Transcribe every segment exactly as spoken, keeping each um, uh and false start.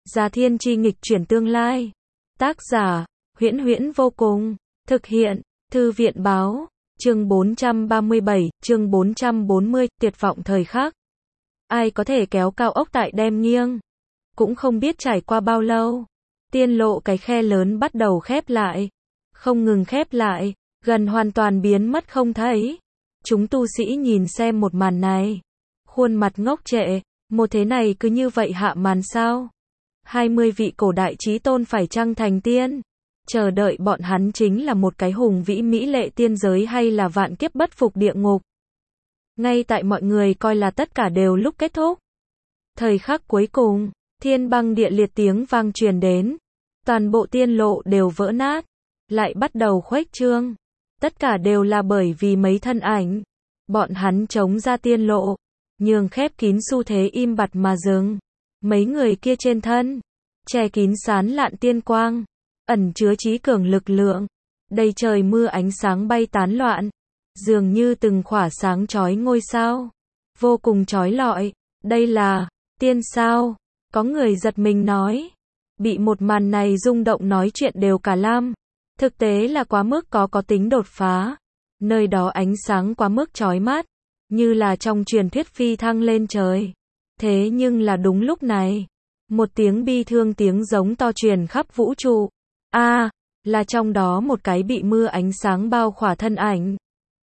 Già Thiên Chi nghịch chuyển tương lai. Tác giả, Huyễn Huyễn vô cùng. Thực hiện, Thư viện báo. Chương bốn trăm ba mươi bảy, chương bốn trăm bốn mươi, tuyệt vọng thời khắc. Ai có thể kéo cao ốc tại đem nghiêng? Cũng không biết trải qua bao lâu. Tiên lộ cái khe lớn bắt đầu khép lại. Không ngừng khép lại, gần hoàn toàn biến mất không thấy. Chúng tu sĩ nhìn xem một màn này. Khuôn mặt ngốc trệ, một thế này cứ như vậy hạ màn sao? hai mươi vị cổ đại chí tôn phải chăng thành tiên? Chờ đợi bọn hắn chính là một cái hùng vĩ mỹ lệ tiên giới hay là vạn kiếp bất phục địa ngục? Ngay tại mọi người coi là tất cả đều lúc kết thúc. Thời khắc cuối cùng, thiên băng địa liệt tiếng vang truyền đến. Toàn bộ tiên lộ đều vỡ nát, lại bắt đầu khuếch trương. Tất cả đều là bởi vì mấy thân ảnh. Bọn hắn chống ra tiên lộ, nhường khép kín xu thế im bặt mà dừng. Mấy người kia trên thân, che kín sán lạn tiên quang, ẩn chứa trí cường lực lượng. Đầy trời mưa ánh sáng bay tán loạn, dường như từng khỏa sáng chói ngôi sao, vô cùng chói lọi. Đây là tiên sao? Có người giật mình nói. Bị một màn này rung động nói chuyện đều cả lam. Thực tế là quá mức có có tính đột phá. Nơi đó ánh sáng quá mức chói mắt, như là trong truyền thuyết phi thăng lên trời. Thế nhưng là đúng lúc này, một tiếng bi thương tiếng giống to truyền khắp vũ trụ. A, à, là trong đó một cái bị mưa ánh sáng bao khỏa thân ảnh.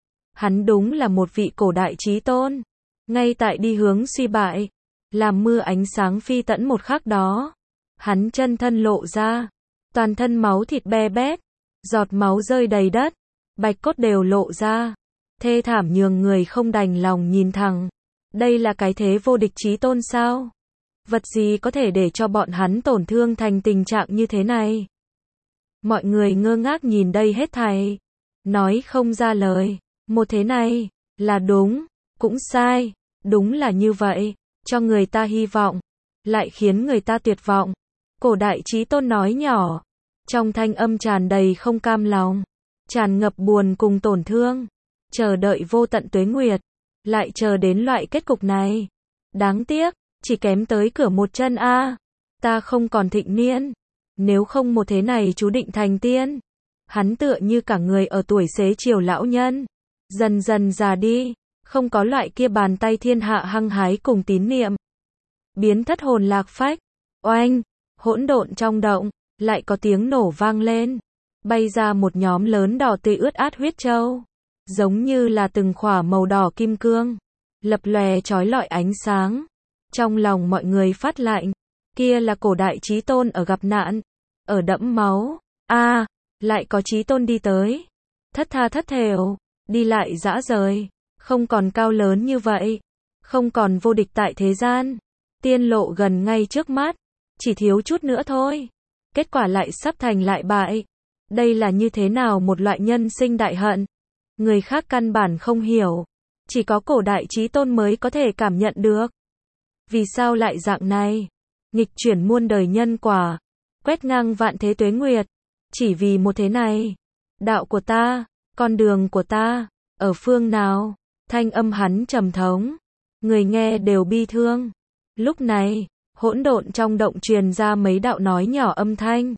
Hắn đúng là một vị cổ đại chí tôn, ngay tại đi hướng suy bại, làm mưa ánh sáng phi tẫn một khắc đó, hắn chân thân lộ ra, toàn thân máu thịt be bét, giọt máu rơi đầy đất, bạch cốt đều lộ ra, thê thảm nhường người không đành lòng nhìn thẳng. Đây là cái thế vô địch chí tôn sao? Vật gì có thể để cho bọn hắn tổn thương thành tình trạng như thế này? Mọi người ngơ ngác nhìn đây hết thảy, nói không ra lời. Một thế này, là đúng, cũng sai, đúng là như vậy, cho người ta hy vọng, lại khiến người ta tuyệt vọng. Cổ đại chí tôn nói nhỏ, trong thanh âm tràn đầy không cam lòng, tràn ngập buồn cùng tổn thương, chờ đợi vô tận tuế nguyệt, lại chờ đến loại kết cục này. Đáng tiếc, chỉ kém tới cửa một chân a. Ta không còn thịnh niên, nếu không một thế này chú định thành tiên. Hắn tựa như cả người ở tuổi xế chiều lão nhân, dần dần già đi, không có loại kia bàn tay thiên hạ hăng hái cùng tín niệm. Biến thất hồn lạc phách, oanh, hỗn độn trong động, lại có tiếng nổ vang lên, bay ra một nhóm lớn đỏ tươi ướt át huyết châu, giống như là từng khỏa màu đỏ kim cương, lập lòe chói lọi ánh sáng. Trong lòng mọi người phát lạnh, kia là cổ đại chí tôn ở gặp nạn, ở đẫm máu. A, à, lại có chí tôn đi tới, thất tha thất thểu, đi lại dã rời, không còn cao lớn như vậy, không còn vô địch tại thế gian. Tiên lộ gần ngay trước mắt, chỉ thiếu chút nữa thôi, kết quả lại sắp thành lại bại. Đây là như thế nào một loại nhân sinh đại hận? Người khác căn bản không hiểu, chỉ có cổ đại chí tôn mới có thể cảm nhận được. Vì sao lại dạng này? Nghịch chuyển muôn đời nhân quả, quét ngang vạn thế tuế nguyệt, chỉ vì một thế này. Đạo của ta, con đường của ta, ở phương nào? Thanh âm hắn trầm thống, người nghe đều bi thương. Lúc này, hỗn độn trong động truyền ra mấy đạo nói nhỏ âm thanh.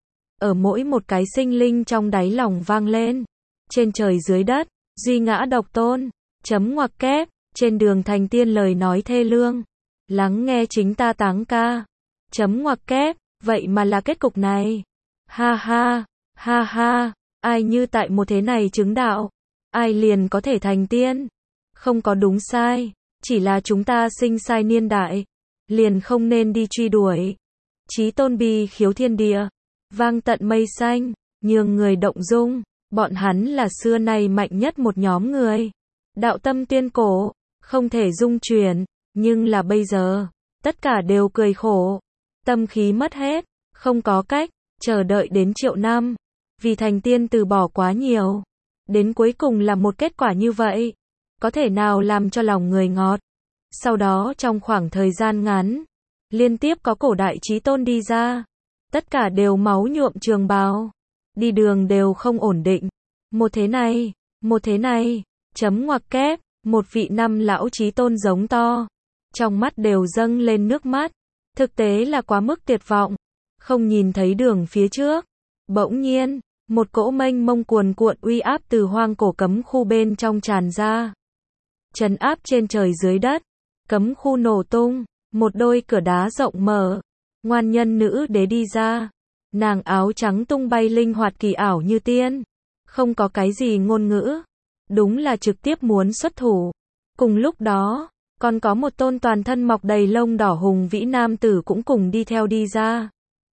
Ở mỗi một cái sinh linh trong đáy lòng vang lên. Trên trời dưới đất, duy ngã độc tôn, chấm ngoặc kép, trên đường thành tiên lời nói thê lương. Lắng nghe chính ta táng ca, chấm ngoặc kép, vậy mà là kết cục này. Ha ha, ha ha, ai như tại một thế này chứng đạo, ai liền có thể thành tiên. Không có đúng sai, chỉ là chúng ta sinh sai niên đại, liền không nên đi truy đuổi. Chí tôn bi khiếu thiên địa, vang tận mây xanh, nhường người động dung. Bọn hắn là xưa nay mạnh nhất một nhóm người. Đạo tâm tuyên cổ, không thể dung chuyển, nhưng là bây giờ, tất cả đều cười khổ. Tâm khí mất hết, không có cách, chờ đợi đến triệu năm. Vì thành tiên từ bỏ quá nhiều. Đến cuối cùng là một kết quả như vậy. Có thể nào làm cho lòng người ngọt. Sau đó trong khoảng thời gian ngắn, liên tiếp có cổ đại chí tôn đi ra. Tất cả đều máu nhuộm trường bào. Đi đường đều không ổn định. Một thế này, một thế này, chấm ngoặc kép, một vị năm lão chí tôn giống to. Trong mắt đều dâng lên nước mắt. Thực tế là quá mức tuyệt vọng, không nhìn thấy đường phía trước. Bỗng nhiên, một cỗ mênh mông cuồn cuộn uy áp từ hoang cổ cấm khu bên trong tràn ra. Trấn áp trên trời dưới đất, cấm khu nổ tung, một đôi cửa đá rộng mở, ngoan nhân nữ đế đi ra. Nàng áo trắng tung bay linh hoạt kỳ ảo như tiên, không có cái gì ngôn ngữ, đúng là trực tiếp muốn xuất thủ. Cùng lúc đó, còn có một tôn toàn thân mọc đầy lông đỏ hùng vĩ nam tử cũng cùng đi theo đi ra.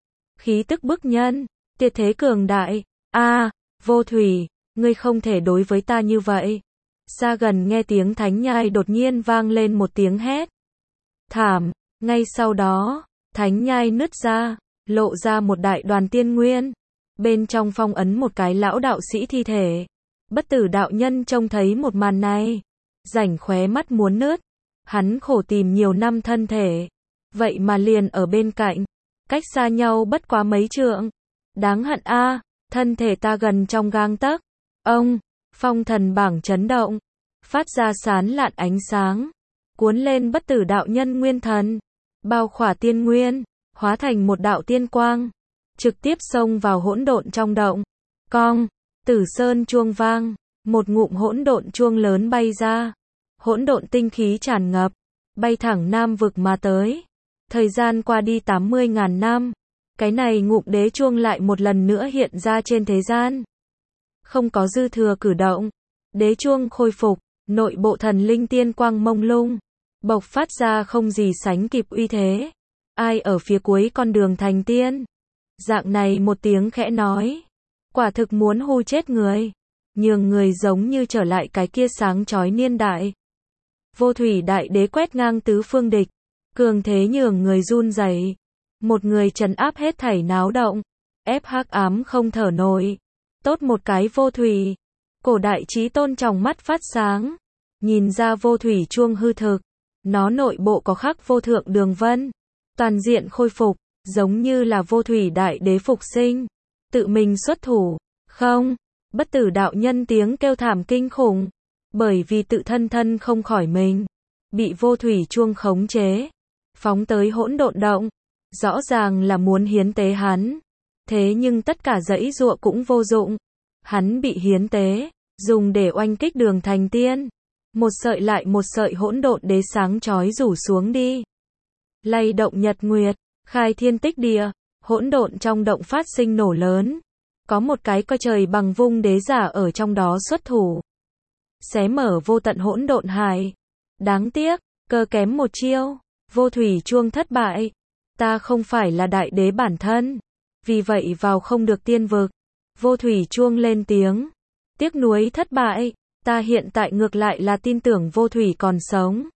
Khí tức bức nhân, tuyệt thế cường đại. A, Vô Thủy, ngươi không thể đối với ta như vậy. Xa gần nghe tiếng thánh nhai đột nhiên vang lên một tiếng hét thảm, ngay sau đó, thánh nhai nứt ra, lộ ra một đại đoàn tiên nguyên, bên trong phong ấn một cái lão đạo sĩ thi thể. Bất Tử đạo nhân trông thấy một màn này, rảnh khóe mắt muốn nứt, hắn khổ tìm nhiều năm thân thể, vậy mà liền ở bên cạnh, cách xa nhau bất quá mấy trượng. Đáng hận a, thân thể ta gần trong gang tấc. Ông, phong thần bảng chấn động, phát ra sán lạn ánh sáng, cuốn lên Bất Tử đạo nhân nguyên thần, bao khỏa tiên nguyên, hóa thành một đạo tiên quang, trực tiếp xông vào hỗn độn trong động. Cong, Tử Sơn chuông vang, một ngụm hỗn độn chuông lớn bay ra, hỗn độn tinh khí tràn ngập, bay thẳng Nam vực mà tới. Thời gian qua đi tám mươi ngàn năm, cái này ngụm đế chuông lại một lần nữa hiện ra trên thế gian. Không có dư thừa cử động, đế chuông khôi phục, nội bộ thần linh tiên quang mông lung, bộc phát ra không gì sánh kịp uy thế. Ai ở phía cuối con đường thành tiên? Dạng này một tiếng khẽ nói, quả thực muốn hù chết người, nhường người giống như trở lại cái kia sáng chói niên đại. Vô Thủy đại đế quét ngang tứ phương địch, cường thế nhường người run rẩy, một người trấn áp hết thảy náo động, ép hắc ám không thở nổi. Tốt một cái Vô Thủy. Cổ đại chí tôn trong mắt phát sáng, nhìn ra Vô Thủy chuông hư thực, nó nội bộ có khắc vô thượng đường vân, toàn diện khôi phục, giống như là Vô Thủy đại đế phục sinh, tự mình xuất thủ. Không, Bất Tử đạo nhân tiếng kêu thảm kinh khủng, bởi vì tự thân thân không khỏi mình, bị Vô Thủy chuông khống chế, phóng tới hỗn độn động, rõ ràng là muốn hiến tế hắn, thế nhưng tất cả dãy dụa cũng vô dụng, hắn bị hiến tế, dùng để oanh kích đường thành tiên, một sợi lại một sợi hỗn độn đế sáng chói rủ xuống đi, lay động nhật nguyệt, khai thiên tích địa, hỗn độn trong động phát sinh nổ lớn, có một cái coi trời bằng vung đế giả ở trong đó xuất thủ, xé mở vô tận hỗn độn hải. Đáng tiếc, cơ kém một chiêu, Vô Thủy chuông thất bại. Ta không phải là đại đế bản thân, vì vậy vào không được tiên vực. Vô Thủy chuông lên tiếng, tiếc nuối thất bại, ta hiện tại ngược lại là tin tưởng Vô Thủy còn sống.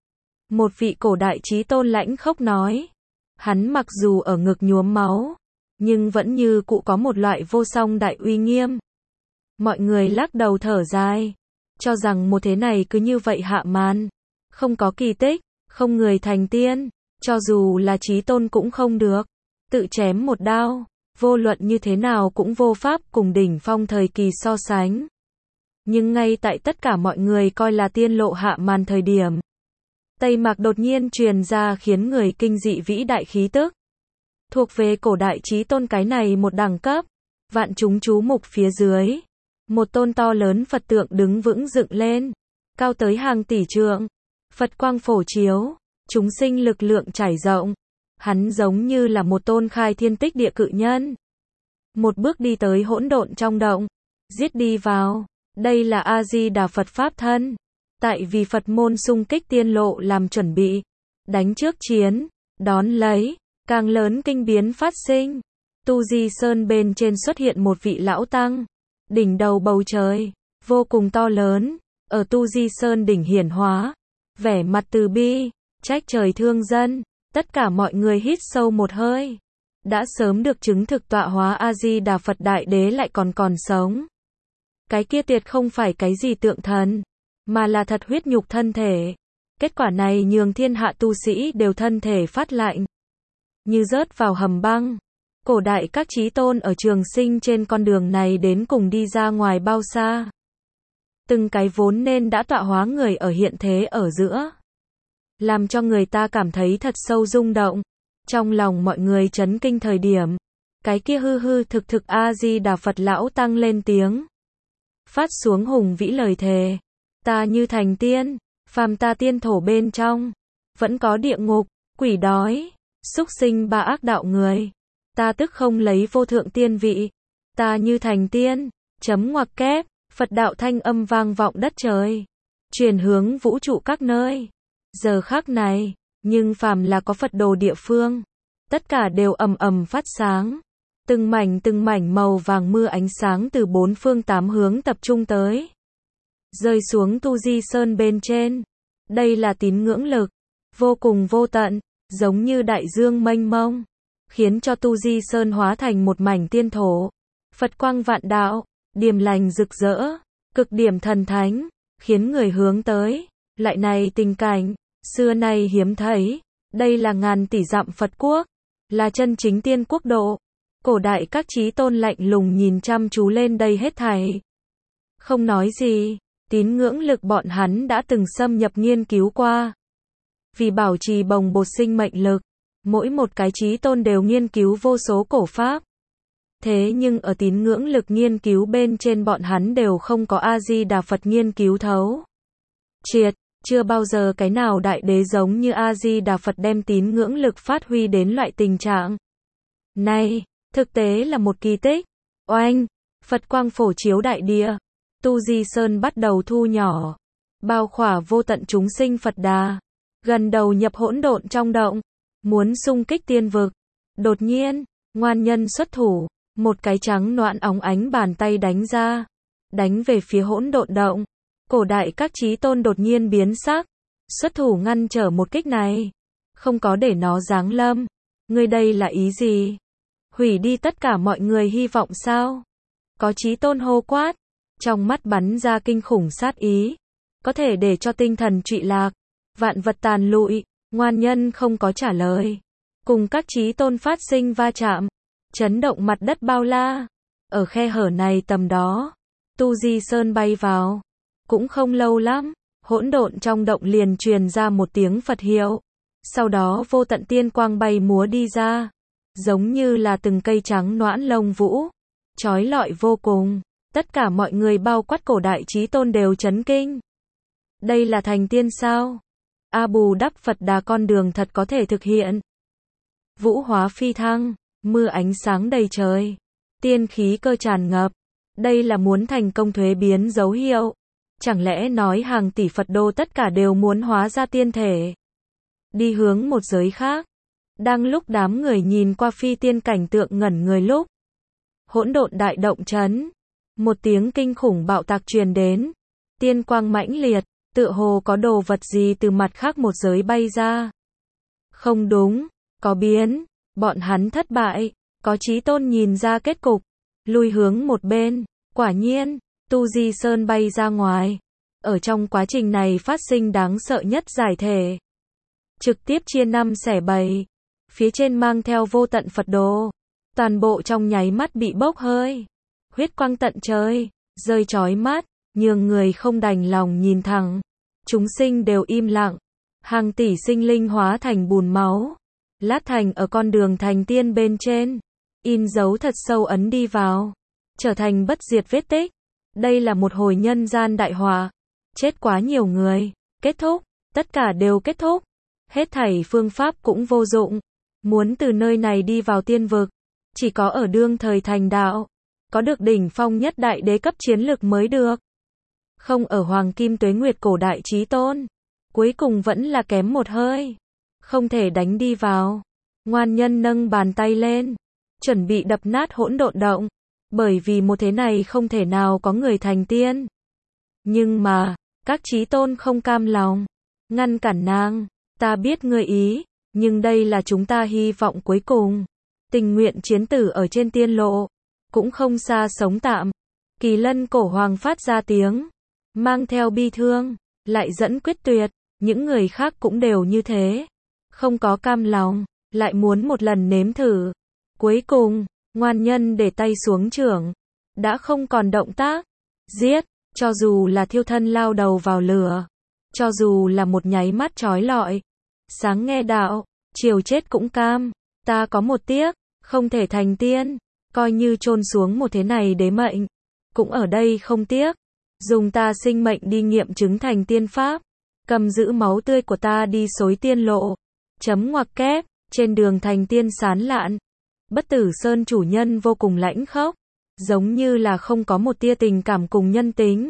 Một vị cổ đại chí tôn lãnh khốc nói, hắn mặc dù ở ngực nhuốm máu, nhưng vẫn như cụ có một loại vô song đại uy nghiêm. Mọi người lắc đầu thở dài, cho rằng một thế này cứ như vậy hạ màn, không có kỳ tích, không người thành tiên, cho dù là chí tôn cũng không được, tự chém một đao, vô luận như thế nào cũng vô pháp cùng đỉnh phong thời kỳ so sánh. Nhưng ngay tại tất cả mọi người coi là tiên lộ hạ màn thời điểm, Tây Mạc đột nhiên truyền ra khiến người kinh dị vĩ đại khí tức, thuộc về cổ đại chí tôn cái này một đẳng cấp. Vạn chúng chú mục phía dưới, một tôn to lớn Phật tượng đứng vững dựng lên, cao tới hàng tỷ trượng, Phật quang phổ chiếu, chúng sinh lực lượng trải rộng, hắn giống như là một tôn khai thiên tích địa cự nhân. Một bước đi tới hỗn độn trong động, giết đi vào, đây là A-di-đà Phật Pháp thân, tại vì Phật môn xung kích tiên lộ làm chuẩn bị, đánh trước chiến, đón lấy, càng lớn kinh biến phát sinh. Tu Di Sơn bên trên xuất hiện một vị lão tăng, đỉnh đầu bầu trời, vô cùng to lớn, ở Tu Di Sơn đỉnh hiển hóa, vẻ mặt từ bi, trách trời thương dân, tất cả mọi người hít sâu một hơi. Đã sớm được chứng thực tọa hóa A-di-đà Phật Đại Đế lại còn còn sống. Cái kia tuyệt không phải cái gì tượng thần, mà là thật huyết nhục thân thể. Kết quả này nhường thiên hạ tu sĩ đều thân thể phát lạnh, như rớt vào hầm băng. Cổ đại các chí tôn ở trường sinh trên con đường này đến cùng đi ra ngoài bao xa. Từng cái vốn nên đã tọa hóa người ở hiện thế ở giữa, làm cho người ta cảm thấy thật sâu rung động. Trong lòng mọi người chấn kinh thời điểm, cái kia hư hư thực thực A-di-đà Phật lão tăng lên tiếng. Phát xuống hùng vĩ lời thề. Ta như thành tiên, phàm ta tiên thổ bên trong, vẫn có địa ngục, quỷ đói, súc sinh ba ác đạo người. Ta tức không lấy vô thượng tiên vị. Ta như thành tiên, chấm ngoặc kép, Phật đạo thanh âm vang vọng đất trời. Truyền hướng vũ trụ các nơi. Giờ khắc này, nhưng phàm là có Phật đồ địa phương, tất cả đều ầm ầm phát sáng. Từng mảnh từng mảnh màu vàng mưa ánh sáng từ bốn phương tám hướng tập trung tới. Rơi xuống Tu Di Sơn bên trên. Đây là tín ngưỡng lực, vô cùng vô tận, giống như đại dương mênh mông, khiến cho Tu Di Sơn hóa thành một mảnh tiên thổ. Phật quang vạn đạo, điềm lành rực rỡ, cực điểm thần thánh, khiến người hướng tới. Lại này tình cảnh, xưa nay hiếm thấy, đây là ngàn tỷ dặm Phật quốc, là chân chính tiên quốc độ. Cổ đại các chí tôn lạnh lùng nhìn chăm chú lên đây hết thảy. Không nói gì, tín ngưỡng lực bọn hắn đã từng xâm nhập nghiên cứu qua. Vì bảo trì bồng bột sinh mệnh lực, mỗi một cái chí tôn đều nghiên cứu vô số cổ pháp. Thế nhưng ở tín ngưỡng lực nghiên cứu bên trên bọn hắn đều không có A-di-đà Phật nghiên cứu thấu. Triệt, chưa bao giờ cái nào đại đế giống như A-di-đà Phật đem tín ngưỡng lực phát huy đến loại tình trạng này. Thực tế là một kỳ tích. Oanh, Phật quang phổ chiếu đại địa. Tu Di Sơn bắt đầu thu nhỏ, bao khỏa vô tận chúng sinh Phật Đà, gần đầu nhập hỗn độn trong động, muốn xung kích tiên vực. Đột nhiên, ngoan nhân xuất thủ, một cái trắng noãn óng ánh bàn tay đánh ra, đánh về phía hỗn độn động. Cổ đại các chí tôn đột nhiên biến sắc, xuất thủ ngăn trở một kích này, không có để nó giáng lâm. Ngươi đây là ý gì? Hủy đi tất cả mọi người hy vọng sao? Có chí tôn hô quát, trong mắt bắn ra kinh khủng sát ý, có thể để cho tinh thần trụy lạc, vạn vật tàn lụi. Ngoan nhân không có trả lời, cùng các chí tôn phát sinh va chạm, chấn động mặt đất bao la. Ở khe hở này tầm đó, Tu Di Sơn bay vào, cũng không lâu lắm, hỗn độn trong động liền truyền ra một tiếng Phật hiệu, sau đó vô tận tiên quang bay múa đi ra, giống như là từng cây trắng noãn lông vũ, chói lọi vô cùng. Tất cả mọi người bao quát cổ đại chí tôn đều chấn kinh. Đây là thành tiên sao? A Bù Đắp Phật Đà con đường thật có thể thực hiện. Vũ hóa phi thăng, mưa ánh sáng đầy trời, tiên khí cơ tràn ngập. Đây là muốn thành công thuế biến dấu hiệu. Chẳng lẽ nói hàng tỷ Phật đô tất cả đều muốn hóa ra tiên thể, đi hướng một giới khác? Đang lúc đám người nhìn qua phi tiên cảnh tượng ngẩn người lúc, hỗn độn đại động chấn, một tiếng kinh khủng bạo tạc truyền đến, tiên quang mãnh liệt, tựa hồ có đồ vật gì từ mặt khác một giới bay ra. Không đúng, có biến, bọn hắn thất bại, có chí tôn nhìn ra kết cục, lui hướng một bên. Quả nhiên, Tu Di Sơn bay ra ngoài. Ở trong quá trình này phát sinh đáng sợ nhất giải thể, trực tiếp chia năm xẻ bảy, phía trên mang theo vô tận Phật đồ, toàn bộ trong nháy mắt bị bốc hơi, huyết quang tận trời, rơi chói mắt, nhường người không đành lòng nhìn thẳng. Chúng sinh đều im lặng, hàng tỷ sinh linh hóa thành bùn máu, lát thành ở con đường thành tiên bên trên, in dấu thật sâu ấn đi vào, trở thành bất diệt vết tích. Đây là một hồi nhân gian đại họa, chết quá nhiều người, kết thúc, tất cả đều kết thúc, hết thảy phương pháp cũng vô dụng, muốn từ nơi này đi vào tiên vực, chỉ có ở đương thời thành đạo, có được đỉnh phong nhất đại đế cấp chiến lực mới được. Không ở hoàng kim tuế nguyệt cổ đại chí tôn, cuối cùng vẫn là kém một hơi, không thể đánh đi vào. Ngoan nhân nâng bàn tay lên, chuẩn bị đập nát hỗn độn động, bởi vì một thế này không thể nào có người thành tiên. Nhưng mà, các chí tôn không cam lòng, ngăn cản nàng. Ta biết ngươi ý, nhưng đây là chúng ta hy vọng cuối cùng. Tình nguyện chiến tử ở trên tiên lộ, cũng không xa sống tạm. Kỳ Lân cổ hoàng phát ra tiếng, mang theo bi thương, lại dẫn quyết tuyệt. Những người khác cũng đều như thế, không có cam lòng, lại muốn một lần nếm thử. Cuối cùng, ngoan nhân để tay xuống chưởng, đã không còn động tác. Giết, cho dù là thiêu thân lao đầu vào lửa, cho dù là một nháy mắt chói lọi. Sáng nghe đạo, chiều chết cũng cam. Ta có một tiếc, không thể thành tiên, coi như chôn xuống một thế này đế mệnh, cũng ở đây không tiếc, dùng ta sinh mệnh đi nghiệm chứng thành tiên pháp, cầm giữ máu tươi của ta đi xối tiên lộ. Chấm ngoặc kép, trên đường thành tiên sán lạn, Bất Tử Sơn chủ nhân vô cùng lãnh khốc, giống như là không có một tia tình cảm cùng nhân tính.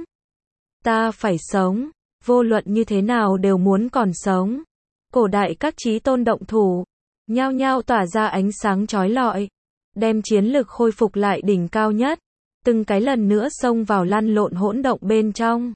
Ta phải sống, vô luận như thế nào đều muốn còn sống. Cổ đại các chí tôn động thủ, nhao nhao tỏa ra ánh sáng chói lọi, đem chiến lực khôi phục lại đỉnh cao nhất, từng cái lần nữa xông vào lăn lộn hỗn động bên trong.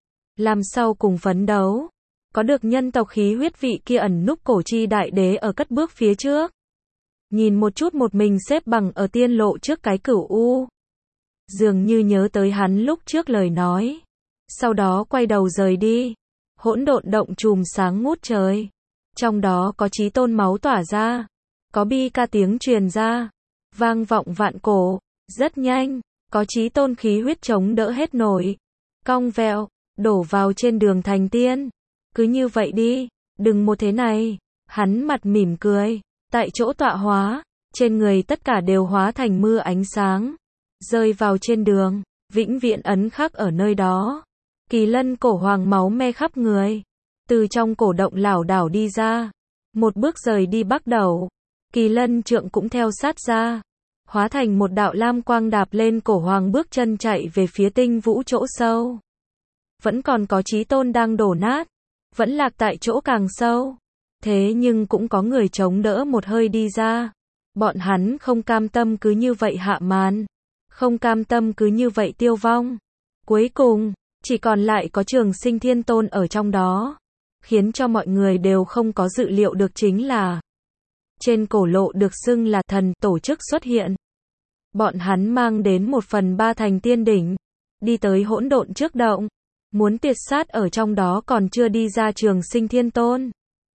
Làm sao cùng phấn đấu, có được nhân tộc khí huyết vị kia ẩn núp cổ chi đại đế ở cất bước phía trước. Nhìn một chút một mình xếp bằng ở tiên lộ trước cái cửu u. Dường như nhớ tới hắn lúc trước lời nói. Sau đó quay đầu rời đi. Hỗn độn động chùm sáng ngút trời. Trong đó có chí tôn máu tỏa ra. Có bi ca tiếng truyền ra. Vang vọng vạn cổ. Rất nhanh. Có chí tôn khí huyết chống đỡ hết nổi. Cong vẹo. Đổ vào trên đường thành tiên. Cứ như vậy đi. Đừng một thế này. Hắn mặt mỉm cười. Tại chỗ tọa hóa. Trên người tất cả đều hóa thành mưa ánh sáng. Rơi vào trên đường. Vĩnh viễn ấn khắc ở nơi đó. Kỳ lân cổ hoàng máu me khắp người. Từ trong cổ động lảo đảo đi ra. Một bước rời đi bắt đầu. Kỳ lân trượng cũng theo sát ra. Hóa thành một đạo lam quang đạp lên cổ hoàng bước chân chạy về phía tinh vũ chỗ sâu. Vẫn còn có chí tôn đang đổ nát. Vẫn lạc tại chỗ càng sâu. Thế nhưng cũng có người chống đỡ một hơi đi ra. Bọn hắn không cam tâm cứ như vậy hạ màn. Không cam tâm cứ như vậy tiêu vong. Cuối cùng, chỉ còn lại có Trường Sinh Thiên Tôn ở trong đó. Khiến cho mọi người đều không có dự liệu được chính là trên cổ lộ được xưng là thần tổ chức xuất hiện. Bọn hắn mang đến một phần ba thành tiên đỉnh. Đi tới hỗn độn trước động. Muốn tiệt sát ở trong đó còn chưa đi ra Trường Sinh Thiên Tôn.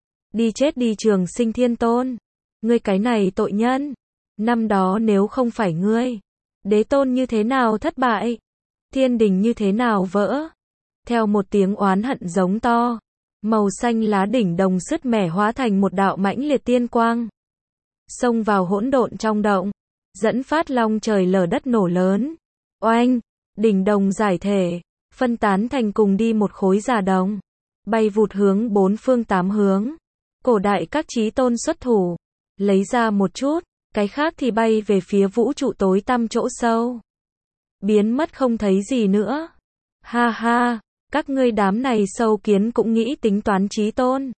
Đi chết đi Trường Sinh Thiên Tôn. Ngươi cái này tội nhân. Năm đó nếu không phải ngươi, đế tôn như thế nào thất bại? Thiên đình như thế nào vỡ? Theo một tiếng oán hận giống to, màu xanh lá đỉnh đồng sứt mẻ hóa thành một đạo mãnh liệt tiên quang. Xông vào hỗn độn trong động, dẫn phát long trời lở đất nổ lớn. Oanh, đỉnh đồng giải thể, phân tán thành cùng đi một khối giả đồng, bay vụt hướng bốn phương tám hướng. Cổ đại các chí tôn xuất thủ, lấy ra một chút, cái khác thì bay về phía vũ trụ tối tăm chỗ sâu. Biến mất không thấy gì nữa. Ha ha, các ngươi đám này sâu kiến cũng nghĩ tính toán chí tôn.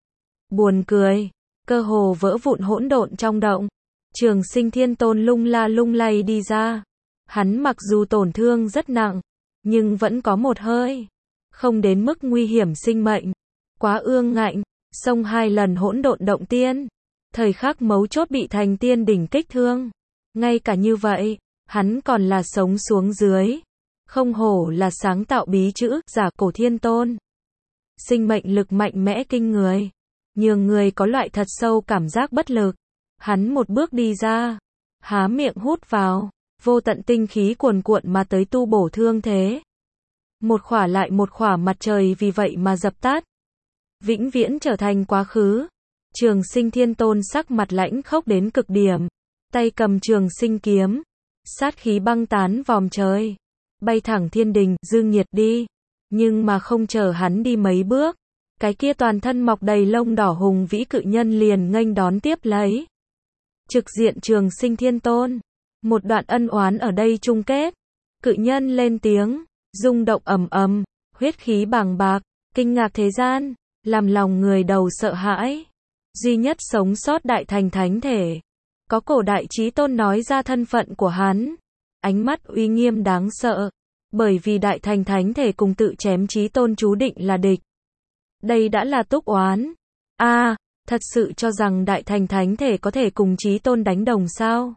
Buồn cười, cơ hồ vỡ vụn hỗn độn trong động. Trường Sinh Thiên Tôn lung la lung lay đi ra. Hắn mặc dù tổn thương rất nặng, nhưng vẫn có một hơi. Không đến mức nguy hiểm sinh mệnh. Quá ương ngạnh, xông hai lần hỗn độn động tiên. Thời khắc mấu chốt bị thành tiên đỉnh kích thương. Ngay cả như vậy, hắn còn là sống xuống dưới. Không hổ là sáng tạo bí chữ, giả cổ thiên tôn. Sinh mệnh lực mạnh mẽ kinh người. Nhường người có loại thật sâu cảm giác bất lực. Hắn một bước đi ra. Há miệng hút vào. Vô tận tinh khí cuồn cuộn mà tới tu bổ thương thế. Một khỏa lại một khỏa mặt trời vì vậy mà dập tắt. Vĩnh viễn trở thành quá khứ. Trường Sinh Thiên Tôn sắc mặt lãnh khốc đến cực điểm. Tay cầm trường sinh kiếm. Sát khí băng tán vòm trời. Bay thẳng thiên đình, dương nhiệt đi. Nhưng mà không chờ hắn đi mấy bước. Cái kia toàn thân mọc đầy lông đỏ hùng vĩ cự nhân liền nghênh đón tiếp lấy. Trực diện Trường Sinh Thiên Tôn. Một đoạn ân oán ở đây chung kết. Cự nhân lên tiếng. Rung động ầm ầm. Huyết khí bàng bạc. Kinh ngạc thế gian. Làm lòng người đầu sợ hãi. Duy nhất sống sót đại thành thánh thể. Có cổ đại chí tôn nói ra thân phận của hắn. Ánh mắt uy nghiêm đáng sợ. Bởi vì đại thành thánh thể cùng tự chém chí tôn chú định là địch. Đây đã là túc oán. A, à, thật sự cho rằng đại thành thánh thể có thể cùng chí tôn đánh đồng sao?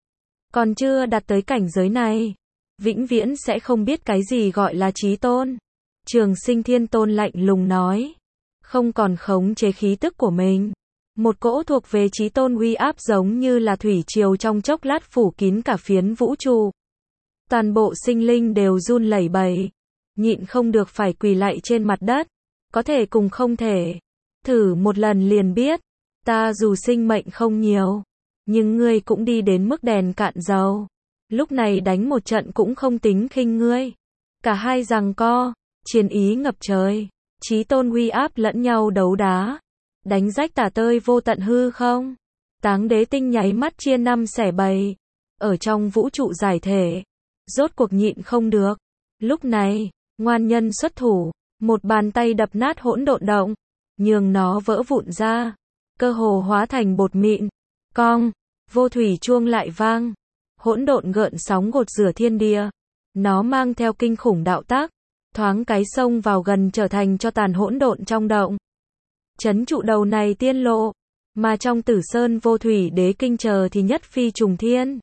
Còn chưa đạt tới cảnh giới này. Vĩnh viễn sẽ không biết cái gì gọi là chí tôn. Trường Sinh Thiên Tôn lạnh lùng nói. Không còn khống chế khí tức của mình. Một cỗ thuộc về chí tôn uy áp giống như là thủy triều trong chốc lát phủ kín cả phiến vũ trụ. Toàn bộ sinh linh đều run lẩy bẩy. Nhịn không được phải quỳ lạy trên mặt đất. Có thể cùng không thể. Thử một lần liền biết. Ta dù sinh mệnh không nhiều, nhưng ngươi cũng đi đến mức đèn cạn dầu. Lúc này đánh một trận cũng không tính khinh ngươi. Cả hai giằng co, chiến ý ngập trời, chí tôn uy áp lẫn nhau đấu đá, đánh rách tả tơi vô tận hư không. Táng đế tinh nháy mắt chia năm xẻ bảy, ở trong vũ trụ giải thể, rốt cuộc nhịn không được. Lúc này, ngoan nhân xuất thủ, một bàn tay đập nát hỗn độn động, nhường nó vỡ vụn ra, cơ hồ hóa thành bột mịn. Cong, vô thủy chuông lại vang, hỗn độn gợn sóng gột rửa thiên địa. Nó mang theo kinh khủng đạo tác, thoáng cái xông vào gần trở thành cho tàn hỗn độn trong động. Chấn trụ đầu này tiên lộ, mà trong Tử Sơn vô thủy đế kinh chờ thì nhất phi trùng thiên.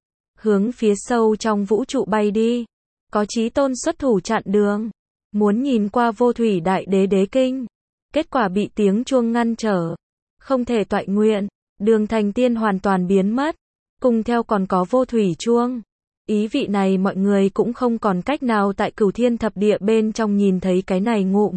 Hướng phía sâu trong vũ trụ bay đi, có chí tôn xuất thủ chặn đường, muốn nhìn qua vô thủy đại đế đế kinh. Kết quả bị tiếng chuông ngăn trở, không thể toại nguyện, đường thành tiên hoàn toàn biến mất, cùng theo còn có vô thủy chuông. Ý vị này mọi người cũng không còn cách nào tại cửu thiên thập địa bên trong nhìn thấy cái này ngụm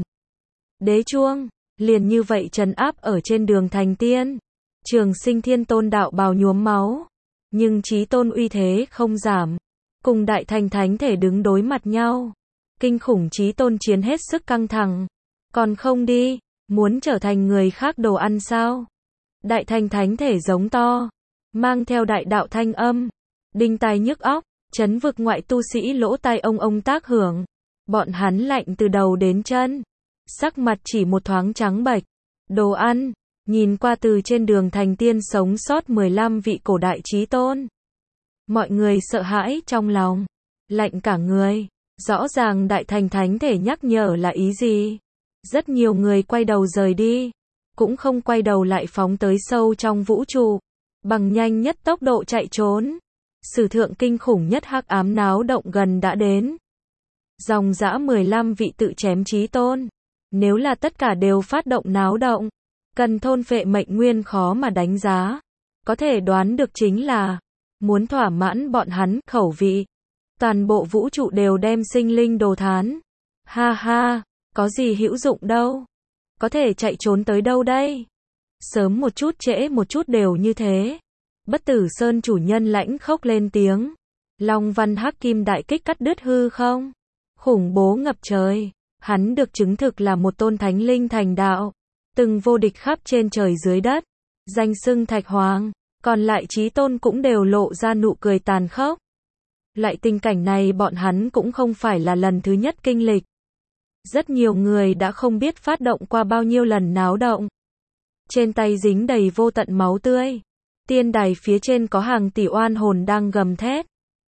đế chuông, liền như vậy trấn áp ở trên đường thành tiên. Trường Sinh Thiên Tôn đạo bào nhuốm máu, nhưng chí tôn uy thế không giảm, cùng đại thành thánh thể đứng đối mặt nhau. Kinh khủng chí tôn chiến hết sức căng thẳng, còn không đi, muốn trở thành người khác đồ ăn sao? Đại thành thánh thể giống to, mang theo đại đạo thanh âm, đinh tai nhức óc, chấn vực ngoại tu sĩ lỗ tai ông ông tác hưởng. Bọn hắn lạnh từ đầu đến chân, sắc mặt chỉ một thoáng trắng bệch. Đồ ăn, nhìn qua từ trên đường thành tiên sống sót mười lăm vị cổ đại chí tôn. Mọi người sợ hãi trong lòng, lạnh cả người. Rõ ràng đại thành thánh thể nhắc nhở là ý gì? Rất nhiều người quay đầu rời đi, cũng không quay đầu lại phóng tới sâu trong vũ trụ, bằng nhanh nhất tốc độ chạy trốn. Sử thượng kinh khủng nhất hắc ám náo động gần đã đến. Dòng dã mười lăm vị tự chém chí tôn. Nếu là tất cả đều phát động náo động, cần thôn phệ mệnh nguyên khó mà đánh giá. Có thể đoán được chính là, muốn thỏa mãn bọn hắn khẩu vị, toàn bộ vũ trụ đều đem sinh linh đồ thán. Ha ha, có gì hữu dụng đâu. Có thể chạy trốn tới đâu đây? Sớm một chút trễ một chút đều như thế. Bất Tử Sơn chủ nhân lãnh khốc lên tiếng. Long văn hắc kim đại kích cắt đứt hư không. Khủng bố ngập trời. Hắn được chứng thực là một tôn thánh linh thành đạo, từng vô địch khắp trên trời dưới đất, danh xưng Thạch Hoàng. Còn lại chí tôn cũng đều lộ ra nụ cười tàn khốc. Lại tình cảnh này bọn hắn cũng không phải là lần thứ nhất kinh lịch. Rất nhiều người đã không biết phát động qua bao nhiêu lần náo động. Trên tay dính đầy vô tận máu tươi. Tiên đài phía trên có hàng tỷ oan hồn đang gầm thét.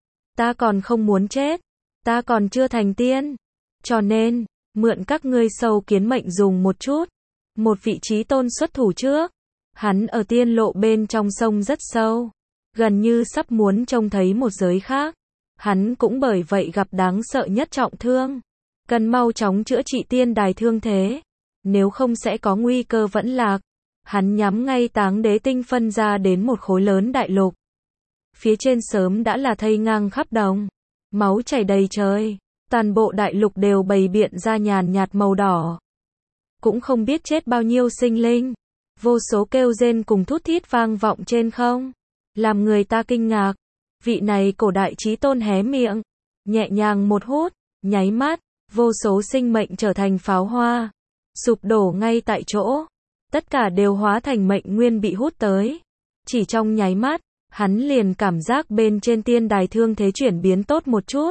Ta còn không muốn chết. Ta còn chưa thành tiên. Cho nên, mượn các ngươi sâu kiến mệnh dùng một chút. Một vị chí tôn xuất thủ trước. Hắn ở tiên lộ bên trong sông rất sâu. Gần như sắp muốn trông thấy một giới khác. Hắn cũng bởi vậy gặp đáng sợ nhất trọng thương. Cần mau chóng chữa trị tiên đài thương thế. Nếu không sẽ có nguy cơ vẫn lạc. Hắn nhắm ngay Táng Đế tinh phân ra đến một khối lớn đại lục. Phía trên sớm đã là thây ngang khắp đồng. Máu chảy đầy trời. Toàn bộ đại lục đều bày biện ra nhàn nhạt màu đỏ. Cũng không biết chết bao nhiêu sinh linh. Vô số kêu rên cùng thút thít vang vọng trên không. Làm người ta kinh ngạc. Vị này cổ đại chí tôn hé miệng. Nhẹ nhàng một hút. Nháy mắt. Vô số sinh mệnh trở thành pháo hoa. Sụp đổ ngay tại chỗ. Tất cả đều hóa thành mệnh nguyên bị hút tới. Chỉ trong nháy mắt. Hắn liền cảm giác bên trên tiên đài thương thế chuyển biến tốt một chút.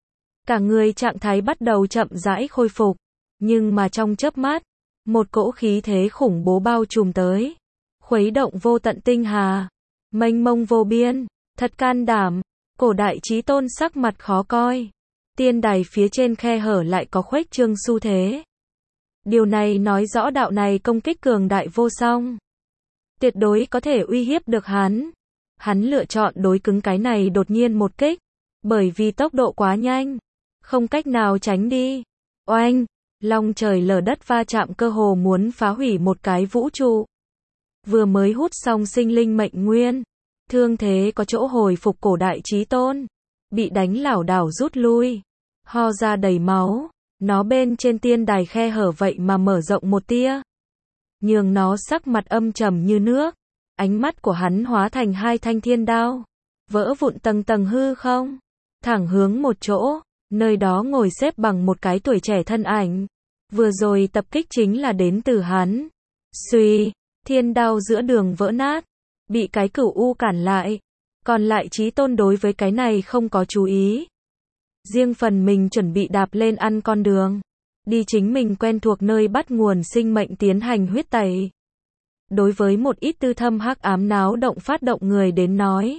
Cả người trạng thái bắt đầu chậm rãi khôi phục. Nhưng mà trong chớp mắt. Một cỗ khí thế khủng bố bao trùm tới. Khuấy động vô tận tinh hà. Mênh mông vô biên. Thật can đảm. Cổ đại chí tôn sắc mặt khó coi. Tiên đài phía trên khe hở lại có khuếch trương xu thế. Điều này nói rõ đạo này công kích cường đại vô song. Tuyệt đối có thể uy hiếp được hắn. Hắn lựa chọn đối cứng cái này đột nhiên một kích. Bởi vì tốc độ quá nhanh. Không cách nào tránh đi. Oanh! Long trời lở đất va chạm cơ hồ muốn phá hủy một cái vũ trụ. Vừa mới hút xong sinh linh mệnh nguyên. Thương thế có chỗ hồi phục cổ đại chí tôn. Bị đánh lảo đảo rút lui. Ho ra đầy máu. Nó bên trên tiên đài khe hở vậy mà mở rộng một tia. nhường nó sắc mặt âm trầm như nước. Ánh mắt của hắn hóa thành hai thanh thiên đao, vỡ vụn tầng tầng hư không, thẳng hướng một chỗ, nơi đó ngồi xếp bằng một cái tuổi trẻ thân ảnh. Vừa rồi tập kích chính là đến từ hắn. Xuy, thiên đao giữa đường vỡ nát, bị cái cửu u cản lại. Còn lại Chí Tôn đối với cái này không có chú ý. Riêng phần mình chuẩn bị đạp lên ăn con đường, đi chính mình quen thuộc nơi bắt nguồn sinh mệnh tiến hành huyết tẩy. Đối với một ít tư thâm hắc ám náo động phát động người đến nói,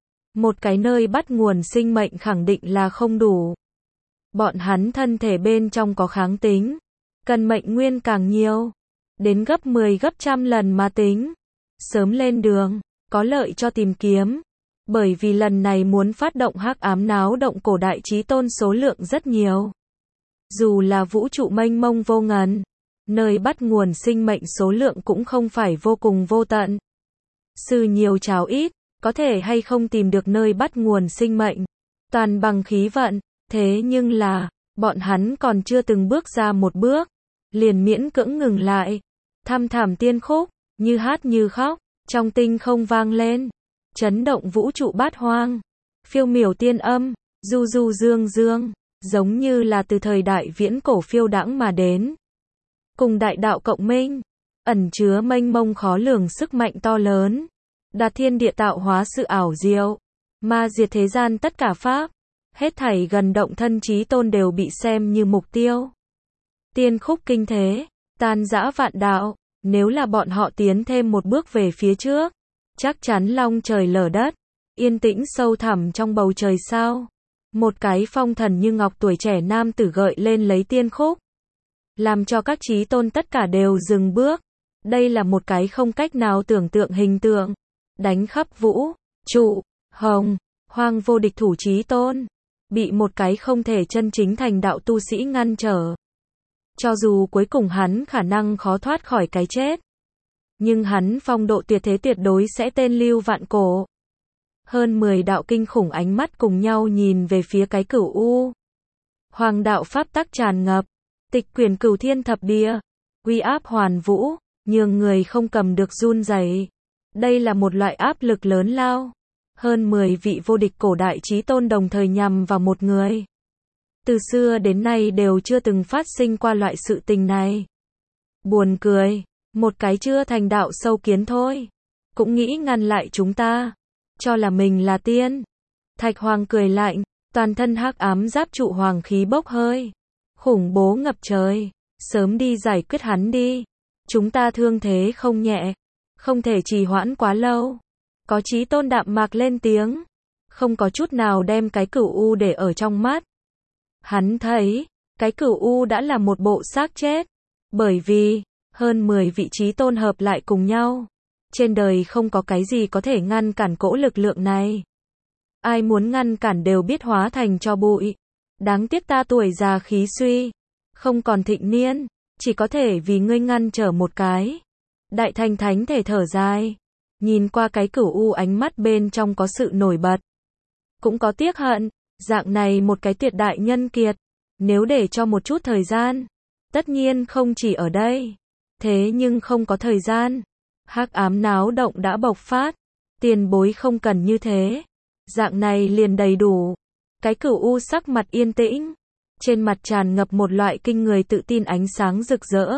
một cái nơi bắt nguồn sinh mệnh khẳng định là không đủ. Bọn hắn thân thể bên trong có kháng tính, cần mệnh nguyên càng nhiều, đến gấp mười gấp trăm lần mà tính. Sớm lên đường, có lợi cho tìm kiếm. Bởi vì lần này muốn phát động hắc ám náo động cổ đại Chí Tôn số lượng rất nhiều. Dù là vũ trụ mênh mông vô ngần, nơi bắt nguồn sinh mệnh số lượng cũng không phải vô cùng vô tận. Sư nhiều cháo ít, có thể hay không tìm được nơi bắt nguồn sinh mệnh, toàn bằng khí vận. Thế nhưng là, bọn hắn còn chưa từng bước ra một bước, liền miễn cưỡng ngừng lại. Thăm thảm tiên khúc, như hát như khóc, trong tinh không vang lên, chấn động vũ trụ bát hoang. Phiêu miểu tiên âm, du du dương dương, giống như là từ thời đại viễn cổ phiêu đãng mà đến. Cùng đại đạo cộng minh, ẩn chứa mênh mông khó lường sức mạnh to lớn, đạt thiên địa tạo hóa sự ảo diệu, ma diệt thế gian tất cả pháp. Hết thảy gần động thân Chí Tôn đều bị xem như mục tiêu. Tiên khúc kinh thế, tan rã vạn đạo, nếu là bọn họ tiến thêm một bước về phía trước, chắc chắn long trời lở đất, yên tĩnh sâu thẳm trong bầu trời sao. Một cái phong thần như ngọc tuổi trẻ nam tử gợi lên lấy tiên khúc, làm cho các Chí Tôn tất cả đều dừng bước. Đây là một cái không cách nào tưởng tượng hình tượng, đánh khắp vũ trụ hồng hoang vô địch thủ Chí Tôn, bị một cái không thể chân chính thành đạo tu sĩ ngăn trở. Cho dù cuối cùng hắn khả năng khó thoát khỏi cái chết, nhưng hắn phong độ tuyệt thế tuyệt đối sẽ tên lưu vạn cổ. Hơn mười đạo kinh khủng ánh mắt cùng nhau nhìn về phía cái cửu u. Hoàng đạo pháp tắc tràn ngập, tịch quyển cửu thiên thập địa, uy áp hoàn vũ, nhường người không cầm được run rẩy. Đây là một loại áp lực lớn lao. Hơn mười vị vô địch cổ đại Chí Tôn đồng thời nhằm vào một người. Từ xưa đến nay đều chưa từng phát sinh qua loại sự tình này. Buồn cười, một cái chưa thành đạo sâu kiến thôi, cũng nghĩ ngăn lại chúng ta, cho là mình là tiên. Thạch Hoàng cười lạnh, toàn thân hắc ám giáp trụ hoàng khí bốc hơi, khủng bố ngập trời, sớm đi giải quyết hắn đi. Chúng ta thương thế không nhẹ, không thể trì hoãn quá lâu. Có Chí Tôn đạm mạc lên tiếng, không có chút nào đem cái cửu u để ở trong mắt. Hắn thấy, cái cửu u đã là một bộ xác chết, bởi vì, hơn mười vị Chí Tôn hợp lại cùng nhau. Trên đời không có cái gì có thể ngăn cản cỗ lực lượng này. Ai muốn ngăn cản đều biết hóa thành tro bụi. Đáng tiếc ta tuổi già khí suy, không còn thịnh niên, chỉ có thể vì ngươi ngăn trở một cái. Đại Thành Thánh thể thở dài, nhìn qua cái cửu u ánh mắt bên trong có sự nổi bật, cũng có tiếc hận. Dạng này một cái tuyệt đại nhân kiệt, nếu để cho một chút thời gian, tất nhiên không chỉ ở đây. Thế nhưng không có thời gian, hắc ám náo động đã bộc phát, tiền bối không cần như thế, dạng này liền đầy đủ. Cái cửu u sắc mặt yên tĩnh, trên mặt tràn ngập một loại kinh người tự tin ánh sáng rực rỡ.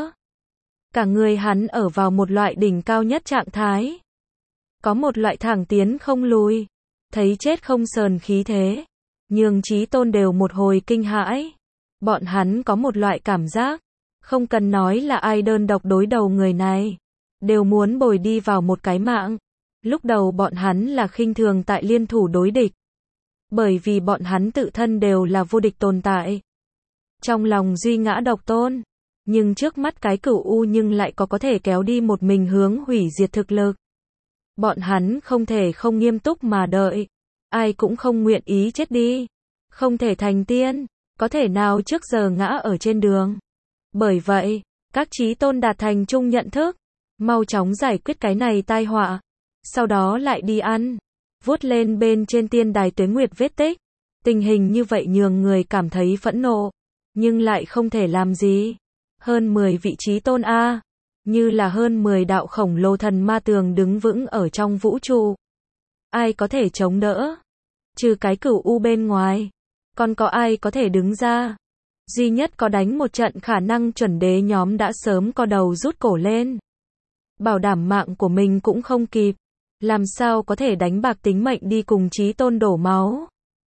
Cả người hắn ở vào một loại đỉnh cao nhất trạng thái, có một loại thẳng tiến không lùi, thấy chết không sờn khí thế, nhường Chí Tôn đều một hồi kinh hãi. Bọn hắn có một loại cảm giác, không cần nói là ai đơn độc đối đầu người này, đều muốn bồi đi vào một cái mạng. Lúc đầu bọn hắn là khinh thường tại liên thủ đối địch, bởi vì bọn hắn tự thân đều là vô địch tồn tại, trong lòng duy ngã độc tôn. Nhưng trước mắt cái cửu u nhưng lại có có thể kéo đi một mình hướng hủy diệt thực lực. Bọn hắn không thể không nghiêm túc mà đợi, ai cũng không nguyện ý chết đi, không thể thành tiên, có thể nào trước giờ ngã ở trên đường. Bởi vậy, các Chí Tôn đạt thành chung nhận thức, mau chóng giải quyết cái này tai họa, sau đó lại đi ăn, vuốt lên bên trên tiên đài tuế nguyệt vết tích. Tình hình như vậy nhường người cảm thấy phẫn nộ, nhưng lại không thể làm gì. Hơn mười vị Chí Tôn a, như là hơn mười đạo khổng lồ thần ma tường đứng vững ở trong vũ trụ. Ai có thể chống đỡ? Trừ cái cửu u bên ngoài, còn có ai có thể đứng ra? Duy nhất có đánh một trận khả năng chuẩn đế nhóm đã sớm co đầu rút cổ lên. Bảo đảm mạng của mình cũng không kịp. Làm sao có thể đánh bạc tính mệnh đi cùng chí tôn đổ máu?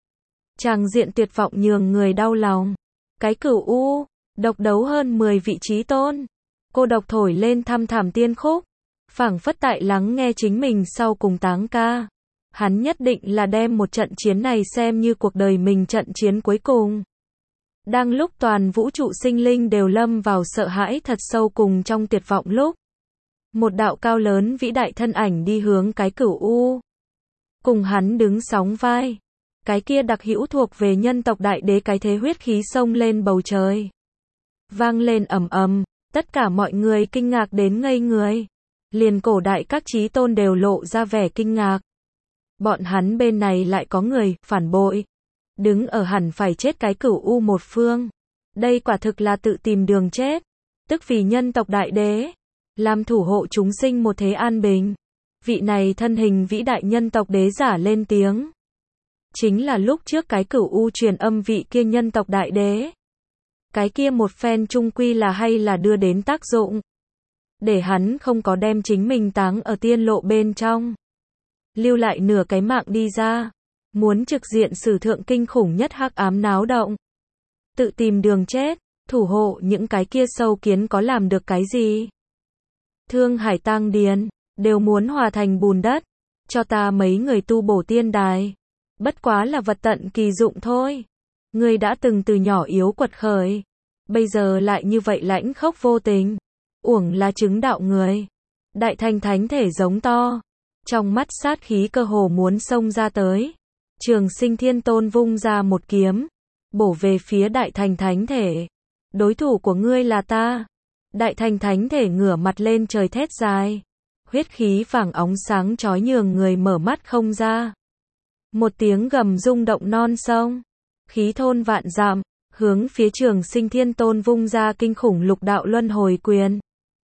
Tràng diện tuyệt vọng nhường người đau lòng. Cái cửu u, độc đấu hơn mười vị chí tôn. Cô độc thổi lên thăm thảm tiên khúc. Phảng phất tại lắng nghe chính mình sau cùng táng ca. Hắn nhất định là đem một trận chiến này xem như cuộc đời mình trận chiến cuối cùng. Đang lúc toàn vũ trụ sinh linh đều lâm vào sợ hãi thật sâu cùng trong tuyệt vọng lúc. Một đạo cao lớn vĩ đại thân ảnh đi hướng cái cửu u. Cùng hắn đứng sóng vai. Cái kia đặc hữu thuộc về nhân tộc đại đế cái thế huyết khí xông lên bầu trời. Vang lên ầm ầm, tất cả mọi người kinh ngạc đến ngây người. Liền cổ đại các chí tôn đều lộ ra vẻ kinh ngạc. Bọn hắn bên này lại có người phản bội. Đứng ở hẳn phải chết cái cửu u một phương. Đây quả thực là tự tìm đường chết. Tức vì nhân tộc đại đế. Làm thủ hộ chúng sinh một thế an bình. Vị này thân hình vĩ đại nhân tộc đế giả lên tiếng. Chính là lúc trước cái cửu u truyền âm vị kia nhân tộc đại đế. Cái kia một phen trung quy là hay là đưa đến tác dụng. Để hắn không có đem chính mình táng ở tiên lộ bên trong. Lưu lại nửa cái mạng đi ra. Muốn trực diện sử thượng kinh khủng nhất hắc ám náo động. Tự tìm đường chết, thủ hộ những cái kia sâu kiến có làm được cái gì? Thương hải tang điền, đều muốn hòa thành bùn đất. Cho ta mấy người tu bổ tiên đài. Bất quá là vật tận kỳ dụng thôi. Ngươi đã từng từ nhỏ yếu quật khởi. Bây giờ lại như vậy lãnh khốc vô tình. Uổng là chứng đạo người. Đại thành thánh thể giống to. Trong mắt sát khí cơ hồ muốn xông ra tới. Trường Sinh Thiên Tôn vung ra một kiếm. Bổ về phía đại thành thánh thể. Đối thủ của ngươi là ta. Đại thành thánh thể ngửa mặt lên trời thét dài. Huyết khí vàng óng sáng chói nhường người mở mắt không ra. Một tiếng gầm rung động non sông. Khí thôn vạn dặm, hướng phía Trường Sinh Thiên Tôn vung ra kinh khủng lục đạo luân hồi quyền.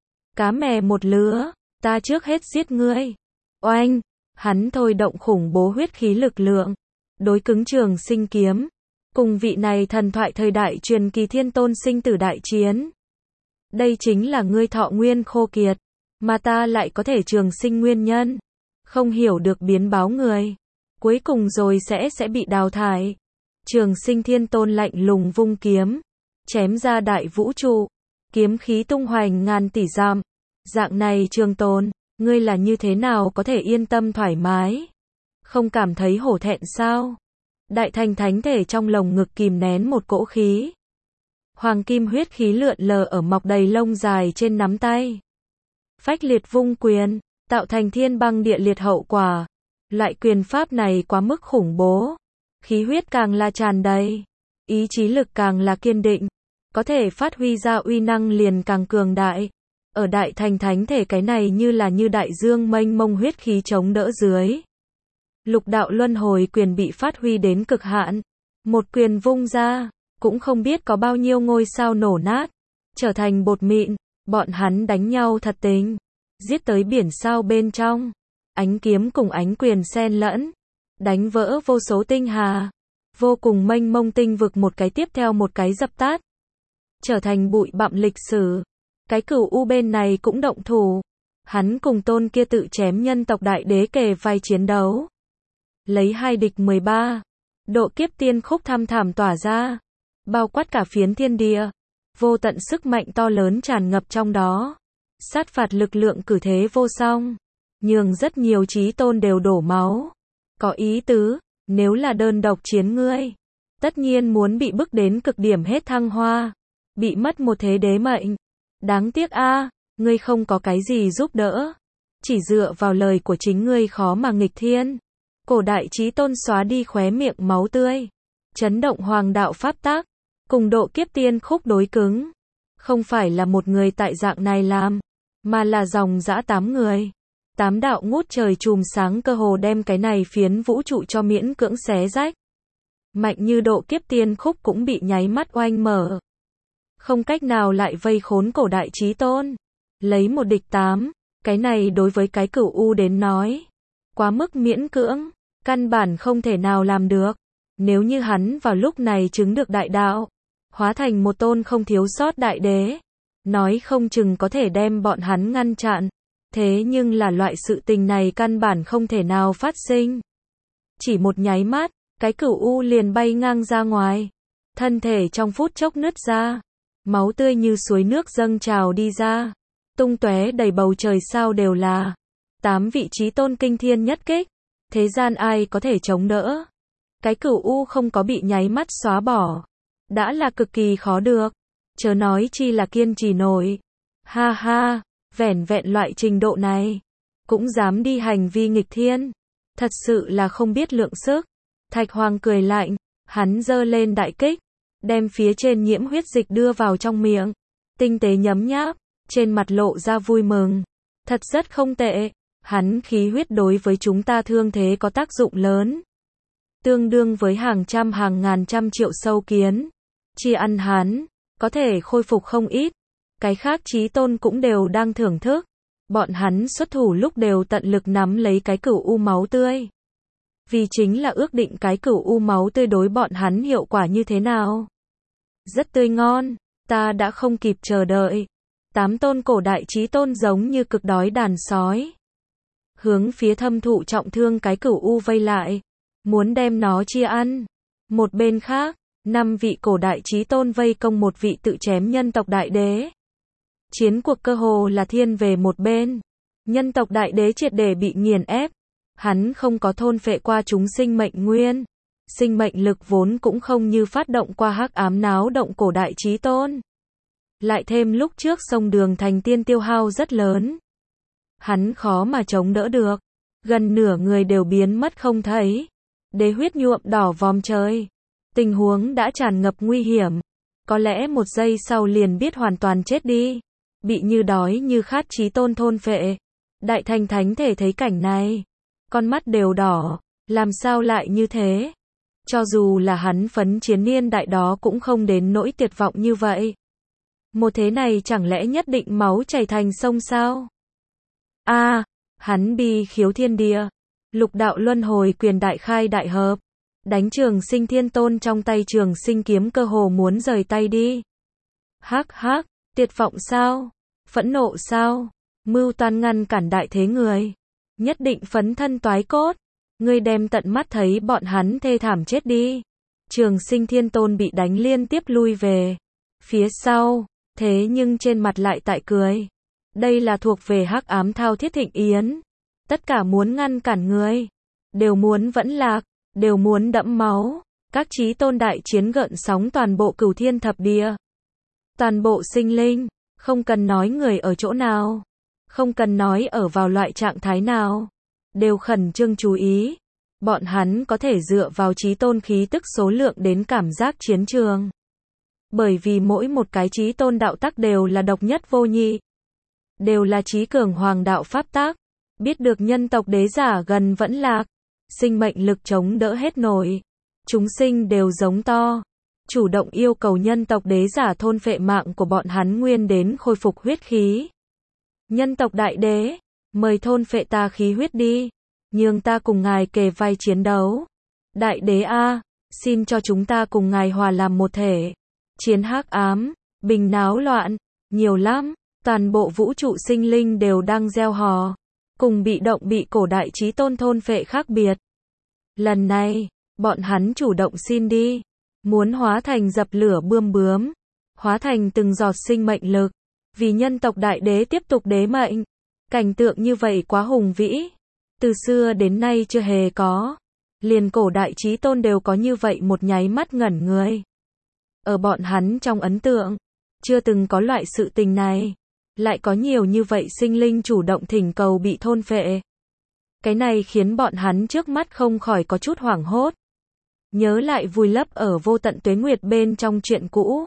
Cá mè một lứa, ta trước hết giết ngươi. Oanh, hắn thôi động khủng bố huyết khí lực lượng. Đối cứng Trường Sinh kiếm. Cùng vị này thần thoại thời đại truyền kỳ Thiên Tôn sinh tử đại chiến. Đây chính là ngươi thọ nguyên khô kiệt. Mà ta lại có thể trường sinh nguyên nhân. Không hiểu được biến báo người. Cuối cùng rồi sẽ sẽ bị đào thải. Trường Sinh Thiên Tôn lạnh lùng vung kiếm. Chém ra đại vũ trụ. Kiếm khí tung hoành ngàn tỷ dặm. Dạng này Trường Tôn, ngươi là như thế nào có thể yên tâm thoải mái? Không cảm thấy hổ thẹn sao? Đại thành thánh thể trong lồng ngực kìm nén một cỗ khí. Hoàng kim huyết khí lượn lờ ở mọc đầy lông dài trên nắm tay. Phách liệt vung quyền, tạo thành thiên băng địa liệt hậu quả. Loại quyền pháp này quá mức khủng bố. Khí huyết càng là tràn đầy. Ý chí lực càng là kiên định. Có thể phát huy ra uy năng liền càng cường đại. Ở đại thành thánh thể cái này như là như đại dương mênh mông huyết khí chống đỡ dưới. Lục đạo luân hồi quyền bị phát huy đến cực hạn. Một quyền vung ra, cũng không biết có bao nhiêu ngôi sao nổ nát. Trở thành bột mịn, bọn hắn đánh nhau thật tình. Giết tới biển sao bên trong. Ánh kiếm cùng ánh quyền xen lẫn. Đánh vỡ vô số tinh hà. Vô cùng mênh mông tinh vực một cái tiếp theo một cái dập tắt. Trở thành bụi bặm lịch sử. Cái cửu u bên này cũng động thủ. Hắn cùng tôn kia tự chém nhân tộc đại đế kề vai chiến đấu. Lấy hai địch mười ba. Độ kiếp tiên khúc thăm thảm tỏa ra. Bao quát cả phiến thiên địa. Vô tận sức mạnh to lớn tràn ngập trong đó. Sát phạt lực lượng cử thế vô song. Nhường rất nhiều chí tôn đều đổ máu. Có ý tứ, nếu là đơn độc chiến ngươi. Tất nhiên muốn bị bức đến cực điểm hết thăng hoa. Bị mất một thế đế mệnh. Đáng tiếc a, ngươi không có cái gì giúp đỡ. Chỉ dựa vào lời của chính ngươi khó mà nghịch thiên. Cổ đại chí tôn xóa đi khóe miệng máu tươi. Chấn động hoàng đạo pháp tắc. Cùng độ kiếp tiên khúc đối cứng. Không phải là một người tại dạng này làm. Mà là dòng dã tám người. Tám đạo ngút trời chùm sáng cơ hồ đem cái này phiến vũ trụ cho miễn cưỡng xé rách. Mạnh như độ kiếp tiên khúc cũng bị nháy mắt oanh mở. Không cách nào lại vây khốn cổ đại chí tôn. Lấy một địch tám, cái này đối với cái Cửu U đến nói, quá mức miễn cưỡng, căn bản không thể nào làm được. Nếu như hắn vào lúc này chứng được đại đạo, hóa thành một tôn không thiếu sót đại đế, nói không chừng có thể đem bọn hắn ngăn chặn. Thế nhưng là loại sự tình này căn bản không thể nào phát sinh. Chỉ một nháy mắt, cái Cửu U liền bay ngang ra ngoài, thân thể trong phút chốc nứt ra, máu tươi như suối nước dâng trào đi ra, tung tóe đầy bầu trời sao đều là. Tám vị chí tôn kinh thiên nhất kích, thế gian ai có thể chống đỡ. Cái Cửu U không có bị nháy mắt xóa bỏ, đã là cực kỳ khó được, chớ nói chi là kiên trì nổi. Ha ha, vẻn vẹn loại trình độ này, cũng dám đi hành vi nghịch thiên, thật sự là không biết lượng sức. Thạch Hoàng cười lạnh, hắn giơ lên đại kích, đem phía trên nhiễm huyết dịch đưa vào trong miệng, tinh tế nhấm nháp, trên mặt lộ ra vui mừng. Thật rất không tệ, hắn khí huyết đối với chúng ta thương thế có tác dụng lớn, tương đương với hàng trăm hàng ngàn trăm triệu sâu kiến. Chỉ ăn hắn, có thể khôi phục không ít. Cái khác chí tôn cũng đều đang thưởng thức. Bọn hắn xuất thủ lúc đều tận lực nắm lấy cái Cửu U máu tươi. Vì chính là ước định cái Cửu U máu tươi đối bọn hắn hiệu quả như thế nào. Rất tươi ngon, ta đã không kịp chờ đợi. Tám tôn cổ đại chí tôn giống như cực đói đàn sói, hướng phía thâm thụ trọng thương cái Cửu U vây lại, muốn đem nó chia ăn. Một bên khác, năm vị cổ đại chí tôn vây công một vị tự chém nhân tộc đại đế. Chiến cuộc cơ hồ là thiên về một bên. Nhân tộc đại đế triệt để bị nghiền ép. Hắn không có thôn phệ qua chúng sinh mệnh nguyên. Sinh mệnh lực vốn cũng không như phát động qua hắc ám náo động cổ đại chí tôn. Lại thêm lúc trước sông Đường Thành Tiên tiêu hao rất lớn. Hắn khó mà chống đỡ được. Gần nửa người đều biến mất không thấy. Đế huyết nhuộm đỏ vòm trời. Tình huống đã tràn ngập nguy hiểm. Có lẽ một giây sau liền biết hoàn toàn chết đi. Bị như đói như khát chí tôn thôn phệ. Đại Thành Thánh Thể thấy cảnh này, con mắt đều đỏ. Làm sao lại như thế? Cho dù là hắn phấn chiến niên đại đó cũng không đến nỗi tuyệt vọng như vậy. Một thế này chẳng lẽ nhất định máu chảy thành sông sao? A, à, hắn bi khiếu thiên địa. Lục đạo luân hồi quyền đại khai đại hợp. Đánh Trường Sinh Thiên Tôn trong tay Trường Sinh kiếm cơ hồ muốn rời tay đi. Hắc hắc, tuyệt vọng sao? Phẫn nộ sao? Mưu toan ngăn cản đại thế người. Nhất định phấn thân toái cốt. Ngươi đem tận mắt thấy bọn hắn thê thảm chết đi. Trường Sinh Thiên Tôn bị đánh liên tiếp lui về phía sau, thế nhưng trên mặt lại tại cười. Đây là thuộc về hắc ám thao thiết thịnh yến. Tất cả muốn ngăn cản người, đều muốn vẫn lạc, đều muốn đẫm máu. Các chí tôn đại chiến gợn sóng toàn bộ cửu thiên thập địa. Toàn bộ sinh linh, không cần nói người ở chỗ nào, không cần nói ở vào loại trạng thái nào, đều khẩn trương chú ý. Bọn hắn có thể dựa vào chí tôn khí tức số lượng đến cảm giác chiến trường. Bởi vì mỗi một cái chí tôn đạo tắc đều là độc nhất vô nhị, đều là chí cường hoàng đạo pháp tắc. Biết được nhân tộc đế giả gần vẫn lạc, sinh mệnh lực chống đỡ hết nổi. Chúng sinh đều giống to, chủ động yêu cầu nhân tộc đế giả thôn phệ mạng của bọn hắn nguyên đến khôi phục huyết khí. Nhân tộc đại đế, mời thôn phệ ta khí huyết đi, nhường ta cùng ngài kề vai chiến đấu. Đại đế a, xin cho chúng ta cùng ngài hòa làm một thể. Chiến hắc ám, bình náo loạn, nhiều lắm, toàn bộ vũ trụ sinh linh đều đang gieo hò. Cùng bị động bị cổ đại chí tôn thôn phệ khác biệt. Lần này, bọn hắn chủ động xin đi, muốn hóa thành dập lửa bươm bướm, hóa thành từng giọt sinh mệnh lực, vì nhân tộc đại đế tiếp tục đế mệnh. Cảnh tượng như vậy quá hùng vĩ, từ xưa đến nay chưa hề có. Liền cổ đại chí tôn đều có như vậy một nháy mắt ngẩn người. Ở bọn hắn trong ấn tượng, chưa từng có loại sự tình này. Lại có nhiều như vậy sinh linh chủ động thỉnh cầu bị thôn phệ. Cái này khiến bọn hắn trước mắt không khỏi có chút hoảng hốt. Nhớ lại vùi lấp ở vô tận tuế nguyệt bên trong chuyện cũ.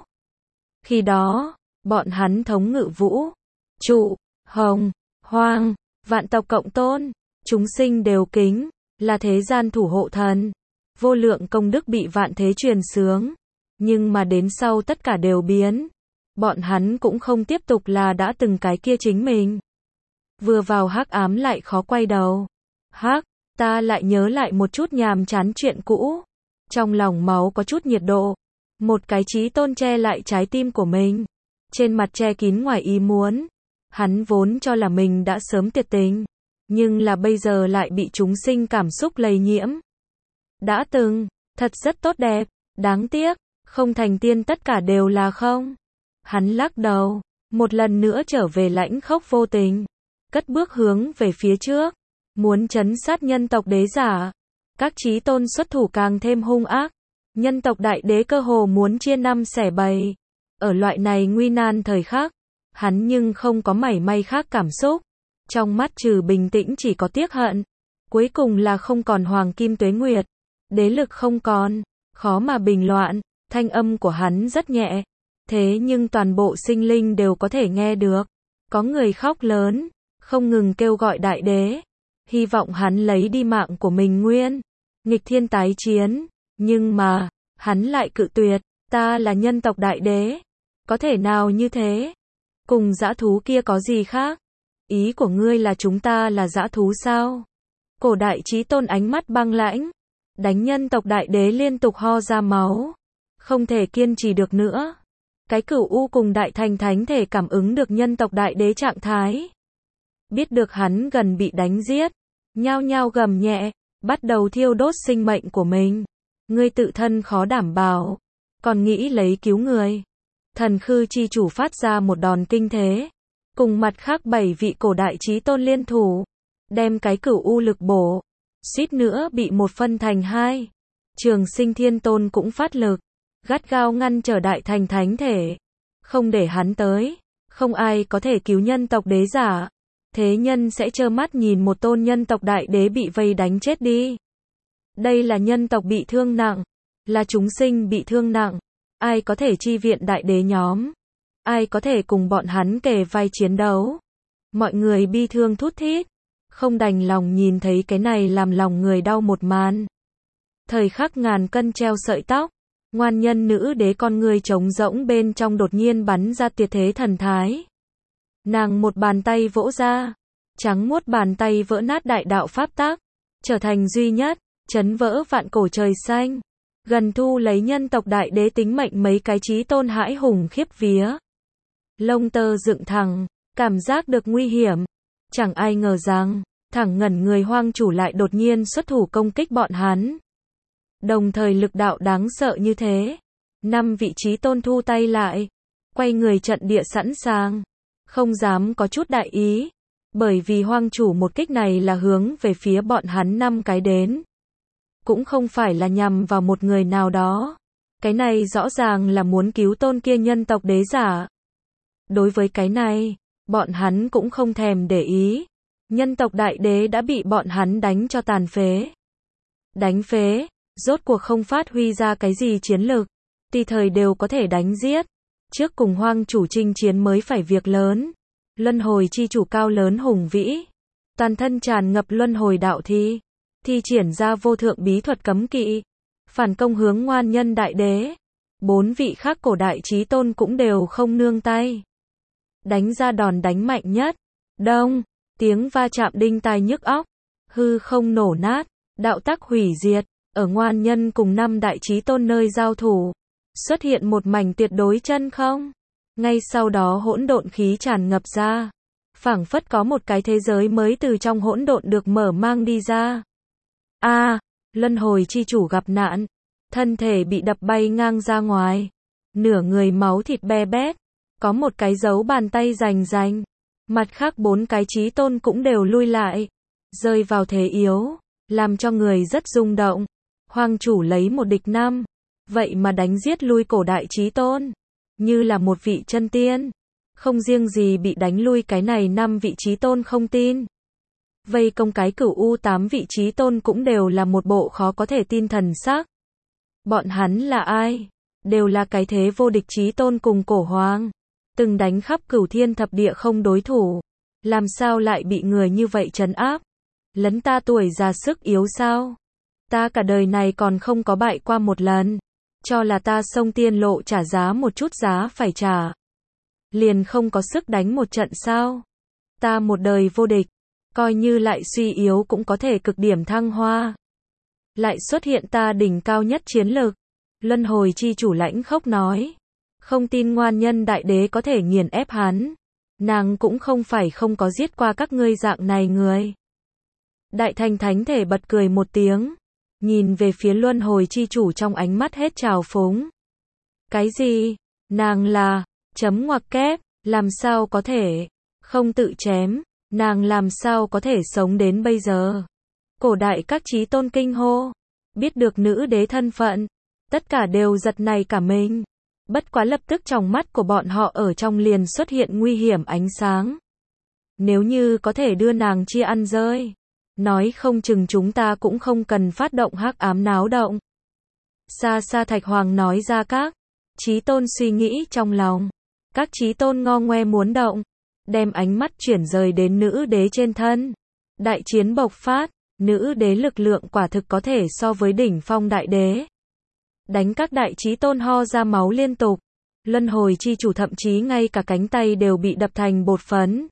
Khi đó, bọn hắn thống ngự vũ, trụ, hồng, hoang, vạn tộc cộng tôn, chúng sinh đều kính, là thế gian thủ hộ thần. Vô lượng công đức bị vạn thế truyền xướng. Nhưng mà đến sau tất cả đều biến. bọn hắn cũng không tiếp tục là đã từng cái kia chính mình. Vừa vào hắc ám lại khó quay đầu. Hắc, ta lại nhớ lại một chút nhàm chán chuyện cũ. Trong lòng máu có chút nhiệt độ. Một cái chí tôn che lại trái tim của mình. Trên mặt che kín ngoài ý muốn. Hắn vốn cho là mình đã sớm tuyệt tình. Nhưng là bây giờ lại bị chúng sinh cảm xúc lây nhiễm. Đã từng, thật rất tốt đẹp. Đáng tiếc, không thành tiên tất cả đều là không. Hắn lắc đầu. Một lần nữa trở về lãnh khốc vô tình. Cất bước hướng về phía trước. Muốn trấn sát nhân tộc đế giả. Các chí tôn xuất thủ càng thêm hung ác. Nhân tộc đại đế cơ hồ muốn chia năm xẻ bảy. Ở loại này nguy nan thời khắc, hắn nhưng không có mảy may khác cảm xúc. Trong mắt trừ bình tĩnh chỉ có tiếc hận. Cuối cùng là không còn hoàng kim tuế nguyệt. Đế lực không còn. Khó mà bình loạn. Thanh âm của hắn rất nhẹ. Thế nhưng toàn bộ sinh linh đều có thể nghe được. Có người khóc lớn. Không ngừng kêu gọi đại đế. Hy vọng hắn lấy đi mạng của mình nguyên. Nghịch thiên tái chiến. Nhưng mà, hắn lại cự tuyệt. Ta là nhân tộc đại đế. Có thể nào như thế? Cùng dã thú kia có gì khác? Ý của ngươi là chúng ta là dã thú sao? Cổ đại chí tôn ánh mắt băng lãnh. Đánh nhân tộc đại đế liên tục ho ra máu. Không thể kiên trì được nữa. Cái cửu u cùng đại thành thánh thể cảm ứng được nhân tộc đại đế trạng thái. Biết được hắn gần bị đánh giết. Nhao nhao gầm nhẹ. Bắt đầu thiêu đốt sinh mệnh của mình. Ngươi tự thân khó đảm bảo. Còn nghĩ lấy cứu người. Thần khư chi chủ phát ra một đòn kinh thế. Cùng mặt khác bảy vị cổ đại chí tôn liên thủ. Đem cái cửu u lực bổ. Suýt nữa bị một phân thành hai. Trường sinh thiên tôn cũng phát lực. Gắt gao ngăn trở đại thành thánh thể. Không để hắn tới. Không ai có thể cứu nhân tộc đế giả. Thế nhân sẽ trơ mắt nhìn một tôn nhân tộc đại đế bị vây đánh chết đi. Đây là nhân tộc bị thương nặng. Là chúng sinh bị thương nặng. Ai có thể chi viện đại đế nhóm? Ai có thể cùng bọn hắn kề vai chiến đấu? Mọi người bi thương thút thít. Không đành lòng nhìn thấy cái này làm lòng người đau một màn. Thời khắc ngàn cân treo sợi tóc. Ngoan nhân nữ đế con người trống rỗng bên trong đột nhiên bắn ra tuyệt thế thần thái. Nàng một bàn tay vỗ ra. Trắng muốt bàn tay vỡ nát đại đạo pháp tắc. Trở thành duy nhất. Chấn vỡ vạn cổ trời xanh. Gần thu lấy nhân tộc đại đế tính mệnh mấy cái chí tôn hãi hùng khiếp vía. Lông tơ dựng thẳng. Cảm giác được nguy hiểm. Chẳng ai ngờ rằng. Thẳng ngẩn người hoang chủ lại đột nhiên xuất thủ công kích bọn hắn. Đồng thời lực đạo đáng sợ như thế. Năm vị chí tôn thu tay lại. Quay người trận địa sẵn sàng. Không dám có chút đại ý. Bởi vì hoang chủ một kích này là hướng về phía bọn hắn năm cái đến. Cũng không phải là nhằm vào một người nào đó. Cái này rõ ràng là muốn cứu tôn kia nhân tộc đế giả. Đối với cái này, bọn hắn cũng không thèm để ý. Nhân tộc đại đế đã bị bọn hắn đánh cho tàn phế. Đánh phế, rốt cuộc không phát huy ra cái gì chiến lược. Tùy thời đều có thể đánh giết. Trước cùng hoang chủ chinh chiến mới phải việc lớn. Luân hồi chi chủ cao lớn hùng vĩ. Toàn thân tràn ngập luân hồi đạo thi. Thi triển ra vô thượng bí thuật cấm kỵ. Phản công hướng ngoan nhân đại đế. Bốn vị khác cổ đại chí tôn cũng đều không nương tay. Đánh ra đòn đánh mạnh nhất. Đông, tiếng va chạm đinh tai nhức óc. Hư không nổ nát. Đạo tắc hủy diệt. Ở ngoan nhân cùng năm đại chí tôn nơi giao thủ. Xuất hiện một mảnh tuyệt đối chân không. Ngay sau đó hỗn độn khí tràn ngập ra. Phảng phất có một cái thế giới mới từ trong hỗn độn được mở mang đi ra. A, à, luân hồi chi chủ gặp nạn. Thân thể bị đập bay ngang ra ngoài. Nửa người máu thịt be bét. Có một cái dấu bàn tay rành rành. Mặt khác bốn cái chí tôn cũng đều lui lại. Rơi vào thế yếu. Làm cho người rất rung động. Hoang chủ lấy một địch năm. Vậy mà đánh giết lui cổ đại chí tôn. Như là một vị chân tiên. Không riêng gì bị đánh lui cái này năm vị chí tôn không tin. Vây công cái cửu u tám vị chí tôn cũng đều là một bộ khó có thể tin thần sắc. Bọn hắn là ai? Đều là cái thế vô địch chí tôn cùng cổ hoàng. Từng đánh khắp cửu thiên thập địa không đối thủ. Làm sao lại bị người như vậy trấn áp? Lấn ta tuổi già sức yếu sao? Ta cả đời này còn không có bại qua một lần. Cho là ta xông tiên lộ trả giá một chút giá phải trả. liền không có sức đánh một trận sao? Ta một đời vô địch, coi như lại suy yếu cũng có thể cực điểm thăng hoa. Lại xuất hiện ta đỉnh cao nhất chiến lực. Luân hồi chi chủ lãnh khốc nói. Không tin ngoan nhân đại đế có thể nghiền ép hắn. Nàng cũng không phải không có giết qua các ngươi dạng này người. Đại thành thánh thể bật cười một tiếng. Nhìn về phía luân hồi chi chủ trong ánh mắt hết trào phúng. Cái gì? Nàng là, chấm ngoặc kép, làm sao có thể, không tự chém, nàng làm sao có thể sống đến bây giờ. Cổ đại các chí tôn kinh hô, biết được nữ đế thân phận, tất cả đều giật nảy cả mình. Bất quá lập tức trong mắt của bọn họ ở trong liền xuất hiện nguy hiểm ánh sáng. Nếu như có thể đưa nàng chia ăn rơi, nói không chừng chúng ta cũng không cần phát động hắc ám náo động. Xa xa Thạch Hoàng nói ra các chí tôn suy nghĩ trong lòng. Các chí tôn ngo ngoe muốn động, đem ánh mắt chuyển rời đến nữ đế trên thân. Đại chiến bộc phát, nữ đế lực lượng quả thực có thể so với đỉnh phong đại đế. Đánh các đại chí tôn ho ra máu liên tục. Luân hồi chi chủ thậm chí ngay cả cánh tay đều bị đập thành bột phấn.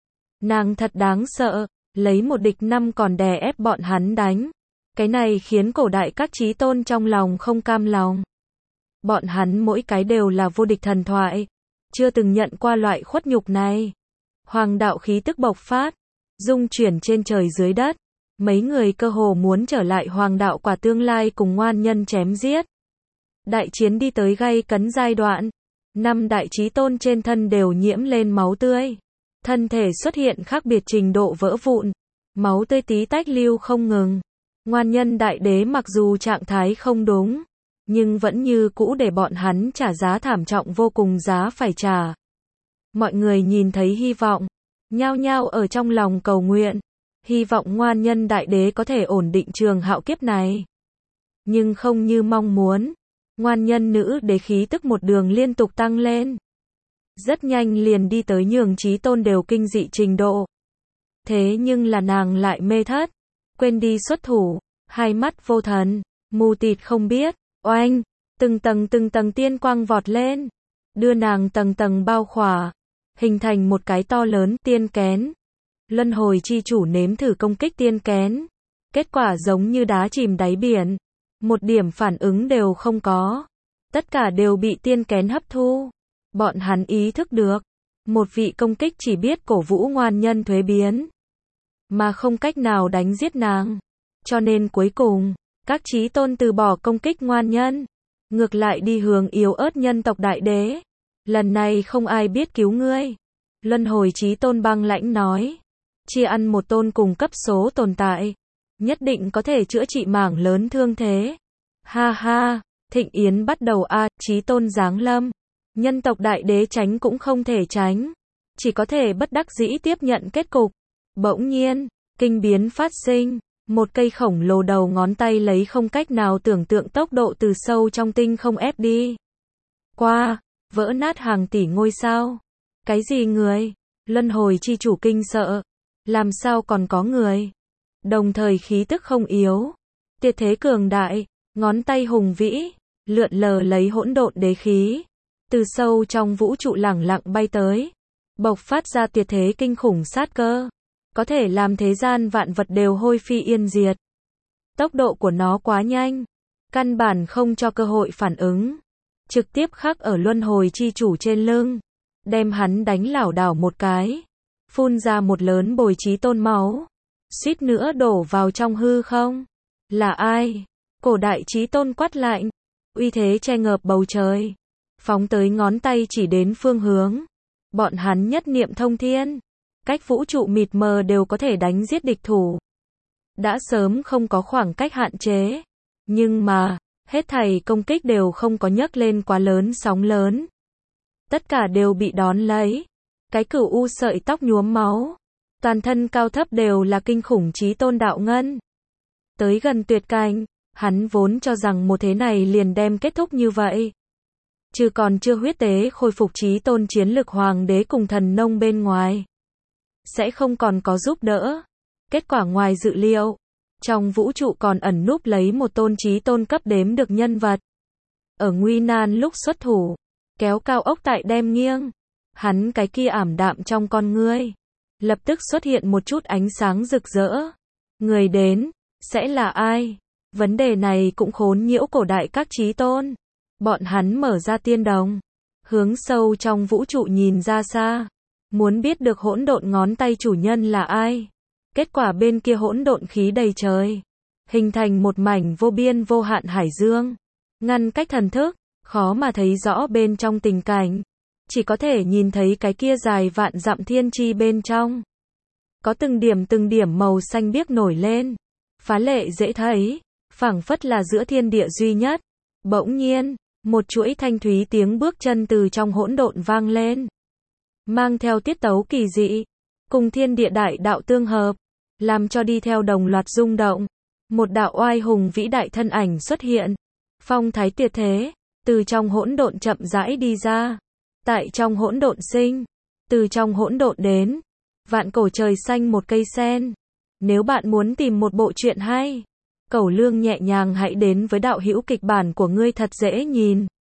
Nàng thật đáng sợ, lấy một địch năm còn đè ép bọn hắn đánh. Cái này khiến cổ đại các chí tôn trong lòng không cam lòng. Bọn hắn mỗi cái đều là vô địch thần thoại, chưa từng nhận qua loại khuất nhục này. Hoàng đạo khí tức bộc phát, dung chuyển trên trời dưới đất. Mấy người cơ hồ muốn trở lại hoàng đạo quả tương lai cùng ngoan nhân chém giết. Đại chiến đi tới gay cấn giai đoạn. Năm đại chí tôn trên thân đều nhiễm lên máu tươi. Thân thể xuất hiện khác biệt trình độ vỡ vụn. Máu tươi tí tách lưu không ngừng. Ngoan nhân đại đế mặc dù trạng thái không đúng, nhưng vẫn như cũ để bọn hắn trả giá thảm trọng vô cùng giá phải trả. Mọi người nhìn thấy hy vọng, nhao nhao ở trong lòng cầu nguyện, hy vọng ngoan nhân đại đế có thể ổn định trường hạo kiếp này. Nhưng không như mong muốn, ngoan nhân nữ đế khí tức một đường liên tục tăng lên. Rất nhanh liền đi tới nhường chí tôn đều kinh dị trình độ. Thế nhưng là nàng lại mê thất, quên đi xuất thủ, hai mắt vô thần, mù tịt không biết. Oanh, từng tầng từng tầng tiên quang vọt lên, đưa nàng tầng tầng bao khỏa, hình thành một cái to lớn tiên kén. Luân hồi chi chủ nếm thử công kích tiên kén, kết quả giống như đá chìm đáy biển, một điểm phản ứng đều không có, tất cả đều bị tiên kén hấp thu. Bọn hắn ý thức được, một vị công kích chỉ biết cổ vũ ngoan nhân thuế biến, mà không cách nào đánh giết nàng, cho nên cuối cùng các chí tôn từ bỏ công kích ngoan nhân, ngược lại đi hướng yếu ớt nhân tộc đại đế. Lần này không ai biết cứu ngươi. Luân hồi chí tôn băng lãnh nói. Chia ăn một tôn cùng cấp số tồn tại, nhất định có thể chữa trị mảng lớn thương thế. Ha ha, thịnh yến bắt đầu a, à, chí tôn giáng lâm. Nhân tộc đại đế tránh cũng không thể tránh. Chỉ có thể bất đắc dĩ tiếp nhận kết cục. Bỗng nhiên, kinh biến phát sinh. Một cây khổng lồ đầu ngón tay lấy không cách nào tưởng tượng tốc độ từ sâu trong tinh không ép đi qua, vỡ nát hàng tỷ ngôi sao. Cái gì người? Luân hồi chi chủ kinh sợ. Làm sao còn có người? Đồng thời khí tức không yếu, tiệt thế cường đại, ngón tay hùng vĩ, lượn lờ lấy hỗn độn đế khí, từ sâu trong vũ trụ lẳng lặng bay tới, bộc phát ra tiệt thế kinh khủng sát cơ. Có thể làm thế gian vạn vật đều hôi phi yên diệt. Tốc độ của nó quá nhanh, căn bản không cho cơ hội phản ứng. Trực tiếp khắc ở luân hồi chi chủ trên lưng, đem hắn đánh lảo đảo một cái, phun ra một lớn bồi chí tôn máu, suýt nữa đổ vào trong hư không. Là ai? Cổ đại chí tôn quát lạnh, uy thế che ngợp bầu trời, phóng tới ngón tay chỉ đến phương hướng. Bọn hắn nhất niệm thông thiên, cách vũ trụ mịt mờ đều có thể đánh giết địch thủ. Đã sớm không có khoảng cách hạn chế. Nhưng mà, hết thảy công kích đều không có nhấc lên quá lớn sóng lớn. Tất cả đều bị đón lấy. Cái cửu u sợi tóc nhuốm máu. Toàn thân cao thấp đều là kinh khủng chí tôn đạo ngân. Tới gần tuyệt cảnh, hắn vốn cho rằng một thế này liền đem kết thúc như vậy. Chứ còn chưa huyết tế khôi phục chí tôn chiến lực hoàng đế cùng thần nông bên ngoài. Sẽ không còn có giúp đỡ. Kết quả ngoài dự liệu, trong vũ trụ còn ẩn núp lấy một tôn chí tôn cấp đếm được nhân vật. Ở nguy nan lúc xuất thủ, kéo cao ốc tại đem nghiêng. Hắn cái kia ảm đạm trong con ngươi, lập tức xuất hiện một chút ánh sáng rực rỡ. Người đến, sẽ là ai? Vấn đề này cũng khốn nhiễu cổ đại các chí tôn. Bọn hắn mở ra tiên đồng, hướng sâu trong vũ trụ nhìn ra xa, muốn biết được hỗn độn ngón tay chủ nhân là ai. Kết quả bên kia hỗn độn khí đầy trời, hình thành một mảnh vô biên vô hạn hải dương, ngăn cách thần thức, khó mà thấy rõ bên trong tình cảnh, chỉ có thể nhìn thấy cái kia dài vạn dặm thiên chi bên trong. Có từng điểm từng điểm màu xanh biếc nổi lên, phá lệ dễ thấy, phảng phất là giữa thiên địa duy nhất. Bỗng nhiên, một chuỗi thanh thúy tiếng bước chân từ trong hỗn độn vang lên, mang theo tiết tấu kỳ dị, cùng thiên địa đại đạo tương hợp, làm cho đi theo đồng loạt rung động. Một đạo oai hùng vĩ đại thân ảnh xuất hiện, phong thái tuyệt thế, từ trong hỗn độn chậm rãi đi ra, tại trong hỗn độn sinh, từ trong hỗn độn đến, vạn cổ trời xanh một cây sen. Nếu bạn muốn tìm một bộ truyện hay, Cẩu Lương nhẹ nhàng hãy đến với đạo hữu kịch bản của ngươi thật dễ nhìn.